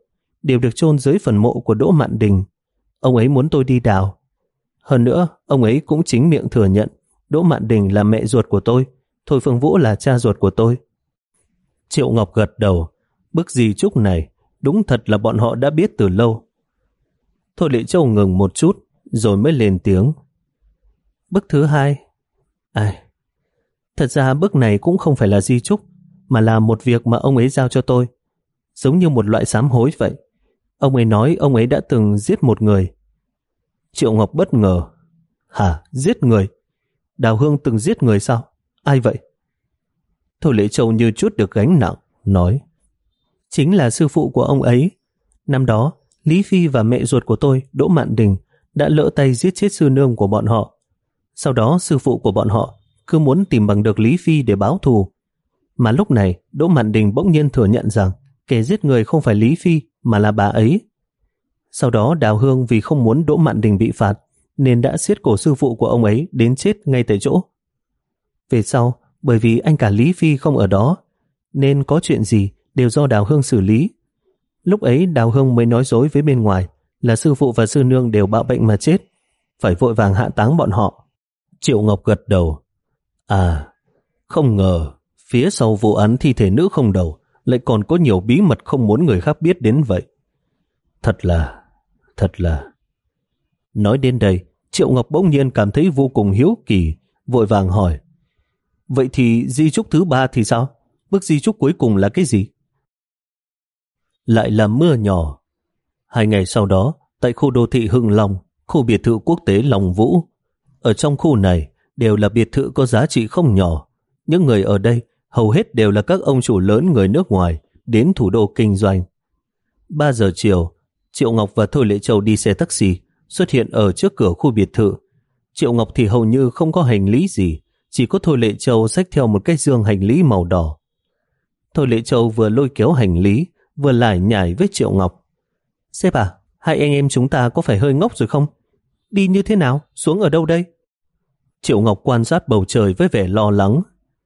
đều được chôn dưới phần mộ của Đỗ Mạn Đình. Ông ấy muốn tôi đi đào. Hơn nữa, ông ấy cũng chính miệng thừa nhận Đỗ Mạn Đình là mẹ ruột của tôi, Thôi Phương Vũ là cha ruột của tôi. Triệu Ngọc gật đầu. Bức di chúc này đúng thật là bọn họ đã biết từ lâu. Thôi Lệ Châu ngừng một chút rồi mới lên tiếng. Bức thứ hai. Ai, thật ra bức này cũng không phải là di chúc, mà là một việc mà ông ấy giao cho tôi, giống như một loại sám hối vậy. Ông ấy nói ông ấy đã từng giết một người. Triệu Ngọc bất ngờ. Hả, giết người? Đào Hương từng giết người sao? Ai vậy? Thôi Lệ Châu như chút được gánh nặng, nói. Chính là sư phụ của ông ấy. Năm đó, Lý Phi và mẹ ruột của tôi, Đỗ Mạn Đình, đã lỡ tay giết chết sư nương của bọn họ. Sau đó sư phụ của bọn họ cứ muốn tìm bằng được Lý Phi để báo thù. Mà lúc này Đỗ Mạn Đình bỗng nhiên thừa nhận rằng kẻ giết người không phải Lý Phi mà là bà ấy. Sau đó Đào Hương vì không muốn Đỗ Mạn Đình bị phạt nên đã giết cổ sư phụ của ông ấy đến chết ngay tại chỗ. Về sau, bởi vì anh cả Lý Phi không ở đó nên có chuyện gì đều do Đào Hương xử lý. Lúc ấy Đào Hương mới nói dối với bên ngoài là sư phụ và sư nương đều bạo bệnh mà chết, phải vội vàng hạ táng bọn họ. Triệu Ngọc gật đầu. À, không ngờ phía sau vụ án thi thể nữ không đầu lại còn có nhiều bí mật không muốn người khác biết đến vậy. Thật là, thật là... Nói đến đây, Triệu Ngọc bỗng nhiên cảm thấy vô cùng hiếu kỳ, vội vàng hỏi. Vậy thì di chúc thứ ba thì sao? Bức di chúc cuối cùng là cái gì? Lại là mưa nhỏ. Hai ngày sau đó, tại khu đô thị Hưng Long, khu biệt thự quốc tế Long Vũ. Ở trong khu này đều là biệt thự có giá trị không nhỏ. Những người ở đây hầu hết đều là các ông chủ lớn người nước ngoài đến thủ đô kinh doanh. Ba giờ chiều, Triệu Ngọc và Thôi Lệ Châu đi xe taxi xuất hiện ở trước cửa khu biệt thự. Triệu Ngọc thì hầu như không có hành lý gì, chỉ có Thôi Lệ Châu xách theo một cái dương hành lý màu đỏ. Thôi Lệ Châu vừa lôi kéo hành lý, vừa lải nhải với Triệu Ngọc. Sếp à, hai anh em chúng ta có phải hơi ngốc rồi không? Đi như thế nào? Xuống ở đâu đây? Triệu Ngọc quan sát bầu trời với vẻ lo lắng.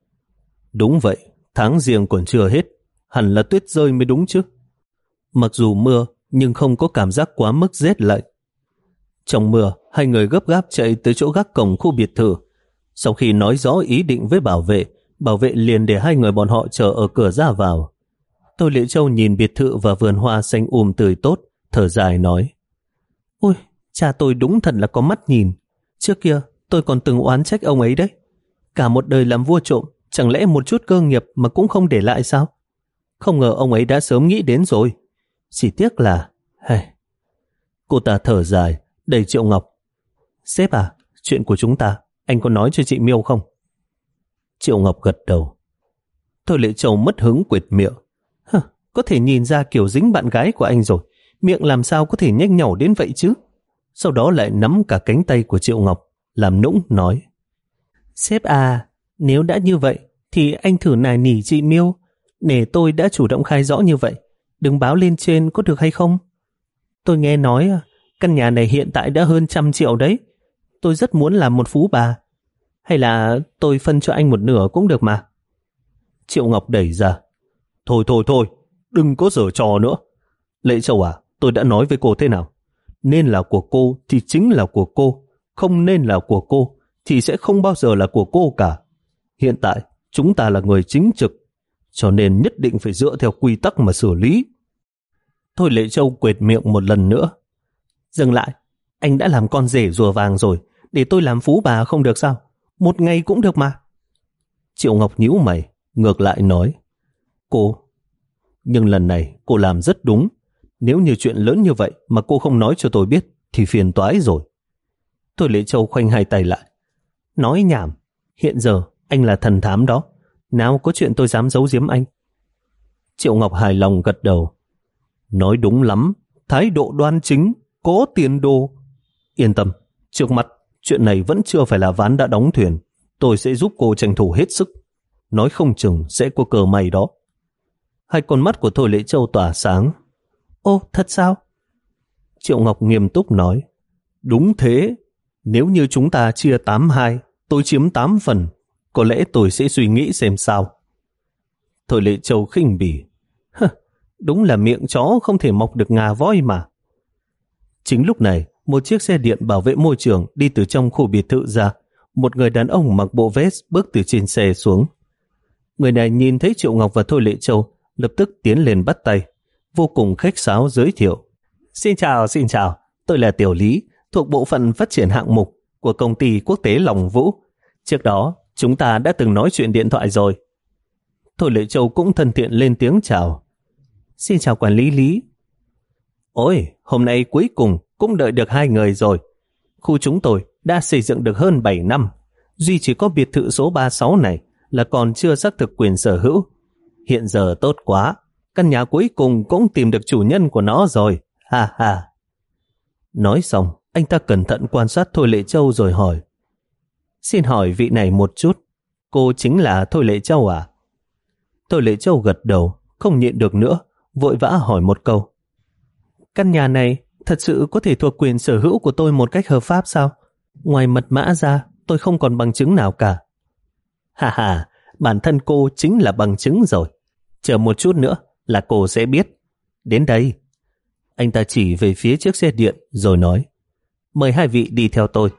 Đúng vậy, tháng giêng còn chưa hết, hẳn là tuyết rơi mới đúng chứ. Mặc dù mưa, nhưng không có cảm giác quá mức rét lạnh. Trong mưa, hai người gấp gáp chạy tới chỗ gác cổng khu biệt thự. Sau khi nói rõ ý định với bảo vệ, bảo vệ liền để hai người bọn họ chờ ở cửa ra vào. Thôi Lệ Châu nhìn biệt thự và vườn hoa xanh um tươi tốt, thở dài nói. Ôi, cha tôi đúng thật là có mắt nhìn. Trước kia, tôi còn từng oán trách ông ấy đấy. Cả một đời làm vua trộm, chẳng lẽ một chút cơ nghiệp mà cũng không để lại sao? Không ngờ ông ấy đã sớm nghĩ đến rồi. Chỉ tiếc là... Hey. Cô ta thở dài, đẩy Triệu Ngọc. Sếp à, chuyện của chúng ta, anh có nói cho chị Miêu không? Triệu Ngọc gật đầu. Thôi Lệ Châu mất hứng quệt miệng. Hơ, có thể nhìn ra kiểu dính bạn gái của anh rồi. Miệng làm sao có thể nhếch nhảu đến vậy chứ? Sau đó lại nắm cả cánh tay của Triệu Ngọc, làm nũng nói. Sếp à, nếu đã như vậy, thì anh thử nài nỉ chị Miêu. Để tôi đã chủ động khai rõ như vậy, đừng báo lên trên có được hay không? Tôi nghe nói căn nhà này hiện tại đã hơn trăm triệu đấy. Tôi rất muốn làm một phú bà. Hay là tôi phân cho anh một nửa cũng được mà. Triệu Ngọc đẩy ra. Thôi thôi thôi, đừng có giở trò nữa. Lệ Châu à, tôi đã nói với cô thế nào? Nên là của cô thì chính là của cô, không nên là của cô thì sẽ không bao giờ là của cô cả. Hiện tại chúng ta là người chính trực, cho nên nhất định phải dựa theo quy tắc mà xử lý. Thôi Lệ Châu quệt miệng một lần nữa. Dừng lại, anh đã làm con rể rùa vàng rồi, để tôi làm phú bà không được sao? Một ngày cũng được mà. Triệu Ngọc nhíu mày, ngược lại nói. Cô, nhưng lần này cô làm rất đúng. Nếu như chuyện lớn như vậy mà cô không nói cho tôi biết thì phiền toái rồi. Thôi Lệ Châu khoanh hai tay lại. Nói nhảm, hiện giờ anh là thần thám đó. Nào có chuyện tôi dám giấu giếm anh. Triệu Ngọc hài lòng gật đầu. Nói đúng lắm, thái độ đoan chính, có tiền đồ. Yên tâm, trước mắt chuyện này vẫn chưa phải là ván đã đóng thuyền. Tôi sẽ giúp cô tranh thủ hết sức. Nói không chừng sẽ có cờ may đó. Hai con mắt của Thôi Lệ Châu tỏa sáng. Ô, thật sao? Triệu Ngọc nghiêm túc nói. Đúng thế. Nếu như chúng ta chia tám hai, tôi chiếm tám phần, có lẽ tôi sẽ suy nghĩ xem sao. Thôi Lệ Châu khinh bỉ. Đúng là miệng chó không thể mọc được ngà voi mà. Chính lúc này, một chiếc xe điện bảo vệ môi trường đi từ trong khu biệt thự ra. Một người đàn ông mặc bộ vest bước từ trên xe xuống. Người này nhìn thấy Triệu Ngọc và Thôi Lệ Châu, lập tức tiến lên bắt tay, vô cùng khách sáo giới thiệu. Xin chào, xin chào, tôi là Tiểu Lý, thuộc bộ phận phát triển hạng mục của công ty quốc tế Long Vũ. Trước đó, chúng ta đã từng nói chuyện điện thoại rồi. Thôi Lệ Châu cũng thân thiện lên tiếng chào. Xin chào quản lý Lý. Ôi, hôm nay cuối cùng cũng đợi được hai người rồi. Khu chúng tôi đã xây dựng được hơn bảy năm, duy chỉ có biệt thự số ba mươi sáu này là còn chưa xác thực quyền sở hữu. Hiện giờ tốt quá, căn nhà cuối cùng cũng tìm được chủ nhân của nó rồi, ha ha. Nói xong, anh ta cẩn thận quan sát Thôi Lệ Châu rồi hỏi. Xin hỏi vị này một chút, cô chính là Thôi Lệ Châu à? Thôi Lệ Châu gật đầu, không nhịn được nữa, vội vã hỏi một câu. Căn nhà này thật sự có thể thuộc quyền sở hữu của tôi một cách hợp pháp sao? Ngoài mật mã ra, tôi không còn bằng chứng nào cả. Ha ha, bản thân cô chính là bằng chứng rồi. Chờ một chút nữa là cô sẽ biết. Đến đây. Anh ta chỉ về phía chiếc xe điện rồi nói. Mời hai vị đi theo tôi.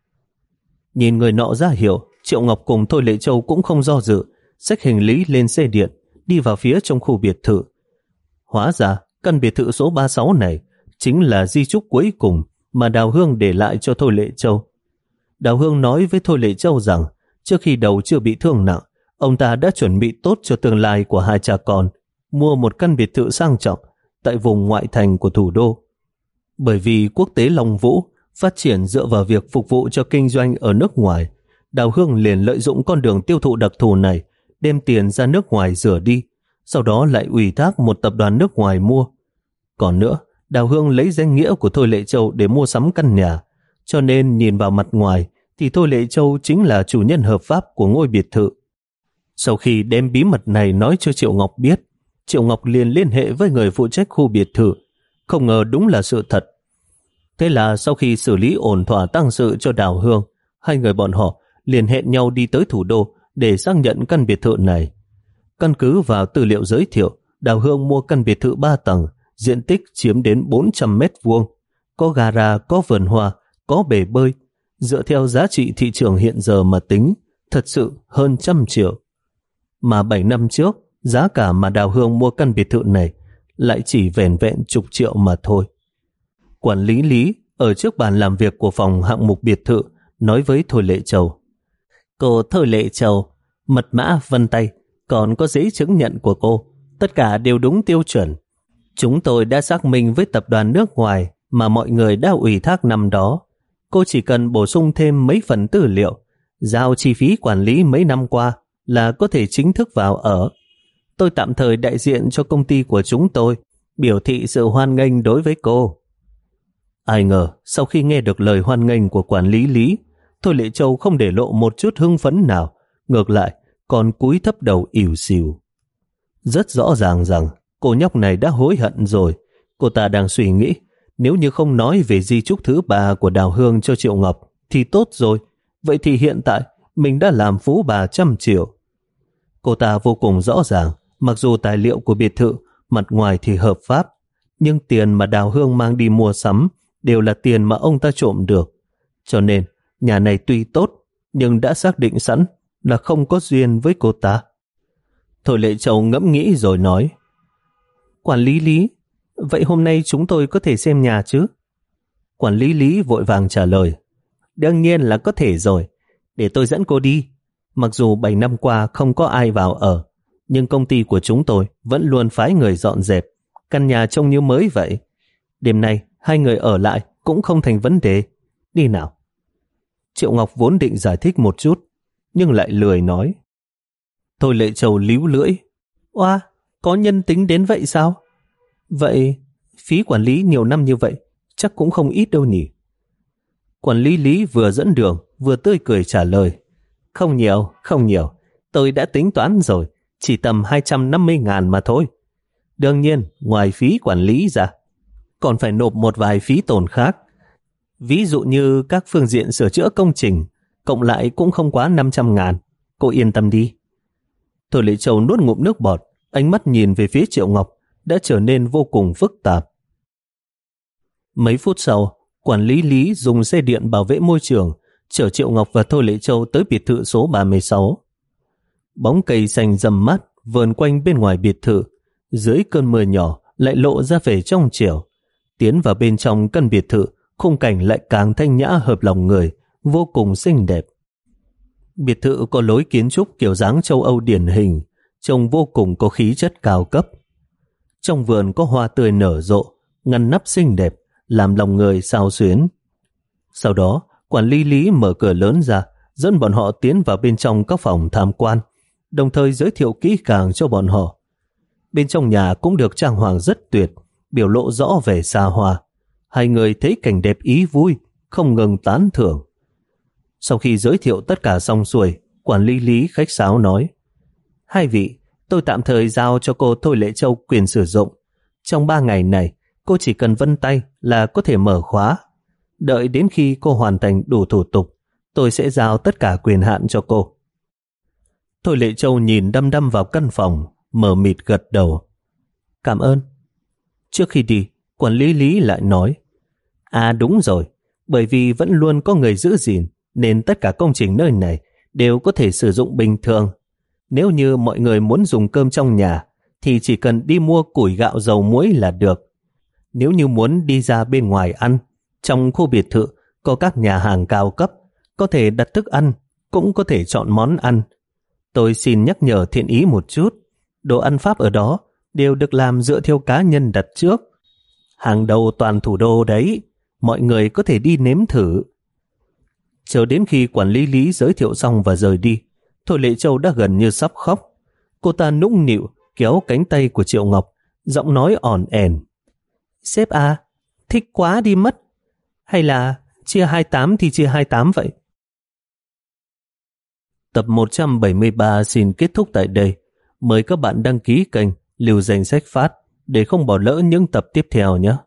Nhìn người nọ ra hiệu, Triệu Ngọc cùng Thôi Lệ Châu cũng không do dự, xách hành lý lên xe điện, đi vào phía trong khu biệt thự. Hóa ra, căn biệt thự số ba mươi sáu này chính là di chúc cuối cùng mà Đào Hương để lại cho Thôi Lệ Châu. Đào Hương nói với Thôi Lệ Châu rằng trước khi đầu chưa bị thương nặng, ông ta đã chuẩn bị tốt cho tương lai của hai cha con, mua một căn biệt thự sang trọng tại vùng ngoại thành của thủ đô. Bởi vì quốc tế Long Vũ phát triển dựa vào việc phục vụ cho kinh doanh ở nước ngoài, Đào Hương liền lợi dụng con đường tiêu thụ đặc thù này, đem tiền ra nước ngoài rửa đi, sau đó lại ủy thác một tập đoàn nước ngoài mua. Còn nữa, Đào Hương lấy danh nghĩa của Thôi Lệ Châu để mua sắm căn nhà, cho nên nhìn vào mặt ngoài thì Thôi Lệ Châu chính là chủ nhân hợp pháp của ngôi biệt thự. Sau khi đem bí mật này nói cho Triệu Ngọc biết, Triệu Ngọc liền liên hệ với người phụ trách khu biệt thự, không ngờ đúng là sự thật. Thế là sau khi xử lý ổn thỏa tang sự cho Đào Hương, hai người bọn họ liền hẹn nhau đi tới thủ đô để xác nhận căn biệt thự này. Căn cứ vào tư liệu giới thiệu, Đào Hương mua căn biệt thự ba tầng, diện tích chiếm đến bốn trăm mét vuông, có gara, có vườn hoa, có bể bơi. Dựa theo giá trị thị trường hiện giờ mà tính, thật sự hơn trăm triệu. Mà bảy năm trước, giá cả mà Đào Hương mua căn biệt thự này lại chỉ vẻn vẹn chục triệu mà thôi. Quản lý Lý ở trước bàn làm việc của phòng hạng mục biệt thự nói với Thôi Lệ Châu. Cô Thôi Lệ Châu, mật mã vân tay, còn có giấy chứng nhận của cô, tất cả đều đúng tiêu chuẩn. Chúng tôi đã xác minh với tập đoàn nước ngoài mà mọi người đã ủy thác năm đó. Cô chỉ cần bổ sung thêm mấy phần tư liệu, giao chi phí quản lý mấy năm qua là có thể chính thức vào ở. Tôi tạm thời đại diện cho công ty của chúng tôi, biểu thị sự hoan nghênh đối với cô. Ai ngờ, sau khi nghe được lời hoan nghênh của quản lý Lý, Thôi Lệ Châu không để lộ một chút hưng phấn nào, ngược lại còn cúi thấp đầu ỉu xìu. Rất rõ ràng rằng cô nhóc này đã hối hận rồi. Cô ta đang suy nghĩ, nếu như không nói về di chúc thứ ba của Đào Hương cho Triệu Ngọc thì tốt rồi, vậy thì hiện tại mình đã làm phú bà trăm triệu. Cô ta vô cùng rõ ràng, mặc dù tài liệu của biệt thự mặt ngoài thì hợp pháp, nhưng tiền mà Đào Hương mang đi mua sắm đều là tiền mà ông ta trộm được. Cho nên, nhà này tuy tốt, nhưng đã xác định sẵn là không có duyên với cô ta. Thôi Lệ Châu ngẫm nghĩ rồi nói. Quản lý Lý, vậy hôm nay chúng tôi có thể xem nhà chứ? Quản lý Lý vội vàng trả lời. Đương nhiên là có thể rồi, để tôi dẫn cô đi. Mặc dù bảy năm qua không có ai vào ở, nhưng công ty của chúng tôi vẫn luôn phái người dọn dẹp, căn nhà trông như mới vậy. Đêm nay hai người ở lại cũng không thành vấn đề. Đi nào. Triệu Ngọc vốn định giải thích một chút, nhưng lại lười nói. Thôi Lệ Châu líu lưỡi. Oa, có nhân tính đến vậy sao? Vậy phí quản lý nhiều năm như vậy chắc cũng không ít đâu nhỉ? Quản lý Lý vừa dẫn đường vừa tươi cười trả lời. Không nhiều, không nhiều. Tôi đã tính toán rồi, chỉ tầm hai trăm năm mươi ngàn mà thôi. Đương nhiên, ngoài phí quản lý ra, còn phải nộp một vài phí tổn khác. Ví dụ như các phương diện sửa chữa công trình, cộng lại cũng không quá năm trăm ngàn. Cô yên tâm đi. Thôi Lệ Châu nuốt ngụm nước bọt, ánh mắt nhìn về phía Triệu Ngọc, đã trở nên vô cùng phức tạp. Mấy phút sau, quản lý Lý dùng xe điện bảo vệ môi trường chở Triệu Ngọc và Thôi Lệ Châu tới biệt thự số ba mươi sáu. Bóng cây xanh rậm mát vờn quanh bên ngoài biệt thự, dưới cơn mưa nhỏ lại lộ ra vẻ trong trẻo. Tiến vào bên trong căn biệt thự, khung cảnh lại càng thanh nhã hợp lòng người, vô cùng xinh đẹp. Biệt thự có lối kiến trúc kiểu dáng châu Âu điển hình, trông vô cùng có khí chất cao cấp. Trong vườn có hoa tươi nở rộ, ngăn nắp xinh đẹp, làm lòng người xao xuyến. Sau đó, quản lý Lý mở cửa lớn ra, dẫn bọn họ tiến vào bên trong các phòng tham quan, đồng thời giới thiệu kỹ càng cho bọn họ. Bên trong nhà cũng được trang hoàng rất tuyệt, biểu lộ rõ vẻ xa hoa. Hai người thấy cảnh đẹp ý vui, không ngừng tán thưởng. Sau khi giới thiệu tất cả xong xuôi, quản lý Lý khách sáo nói: hai vị, tôi tạm thời giao cho cô Thôi Lệ Châu quyền sử dụng. Trong ba ngày này, cô chỉ cần vân tay là có thể mở khóa. Đợi đến khi cô hoàn thành đủ thủ tục, tôi sẽ giao tất cả quyền hạn cho cô. Thôi Lệ Châu nhìn đăm đăm vào căn phòng, mờ mịt gật đầu. Cảm ơn. Trước khi đi, quản lý Lý lại nói: À đúng rồi, bởi vì vẫn luôn có người giữ gìn, nên tất cả công trình nơi này đều có thể sử dụng bình thường. Nếu như mọi người muốn dùng cơm trong nhà, thì chỉ cần đi mua củi gạo dầu muối là được. Nếu như muốn đi ra bên ngoài ăn, trong khu biệt thự có các nhà hàng cao cấp, có thể đặt thức ăn, cũng có thể chọn món ăn. Tôi xin nhắc nhở thiện ý một chút, đồ ăn Pháp ở đó đều được làm dựa theo cá nhân đặt trước. Hàng đầu toàn thủ đô đấy, mọi người có thể đi nếm thử. Chờ đến khi quản lý Lý giới thiệu xong và rời đi, Thôi Lệ Châu đã gần như sắp khóc. Cô ta nũng nịu kéo cánh tay của Triệu Ngọc, giọng nói ỏn ẻn: Sếp à, thích quá đi mất. Hay là chia hai mươi tám thì chia hai mươi tám vậy? Tập một trăm bảy mươi ba xin kết thúc tại đây. Mời các bạn đăng ký kênh, lưu danh sách phát để không bỏ lỡ những tập tiếp theo nhé.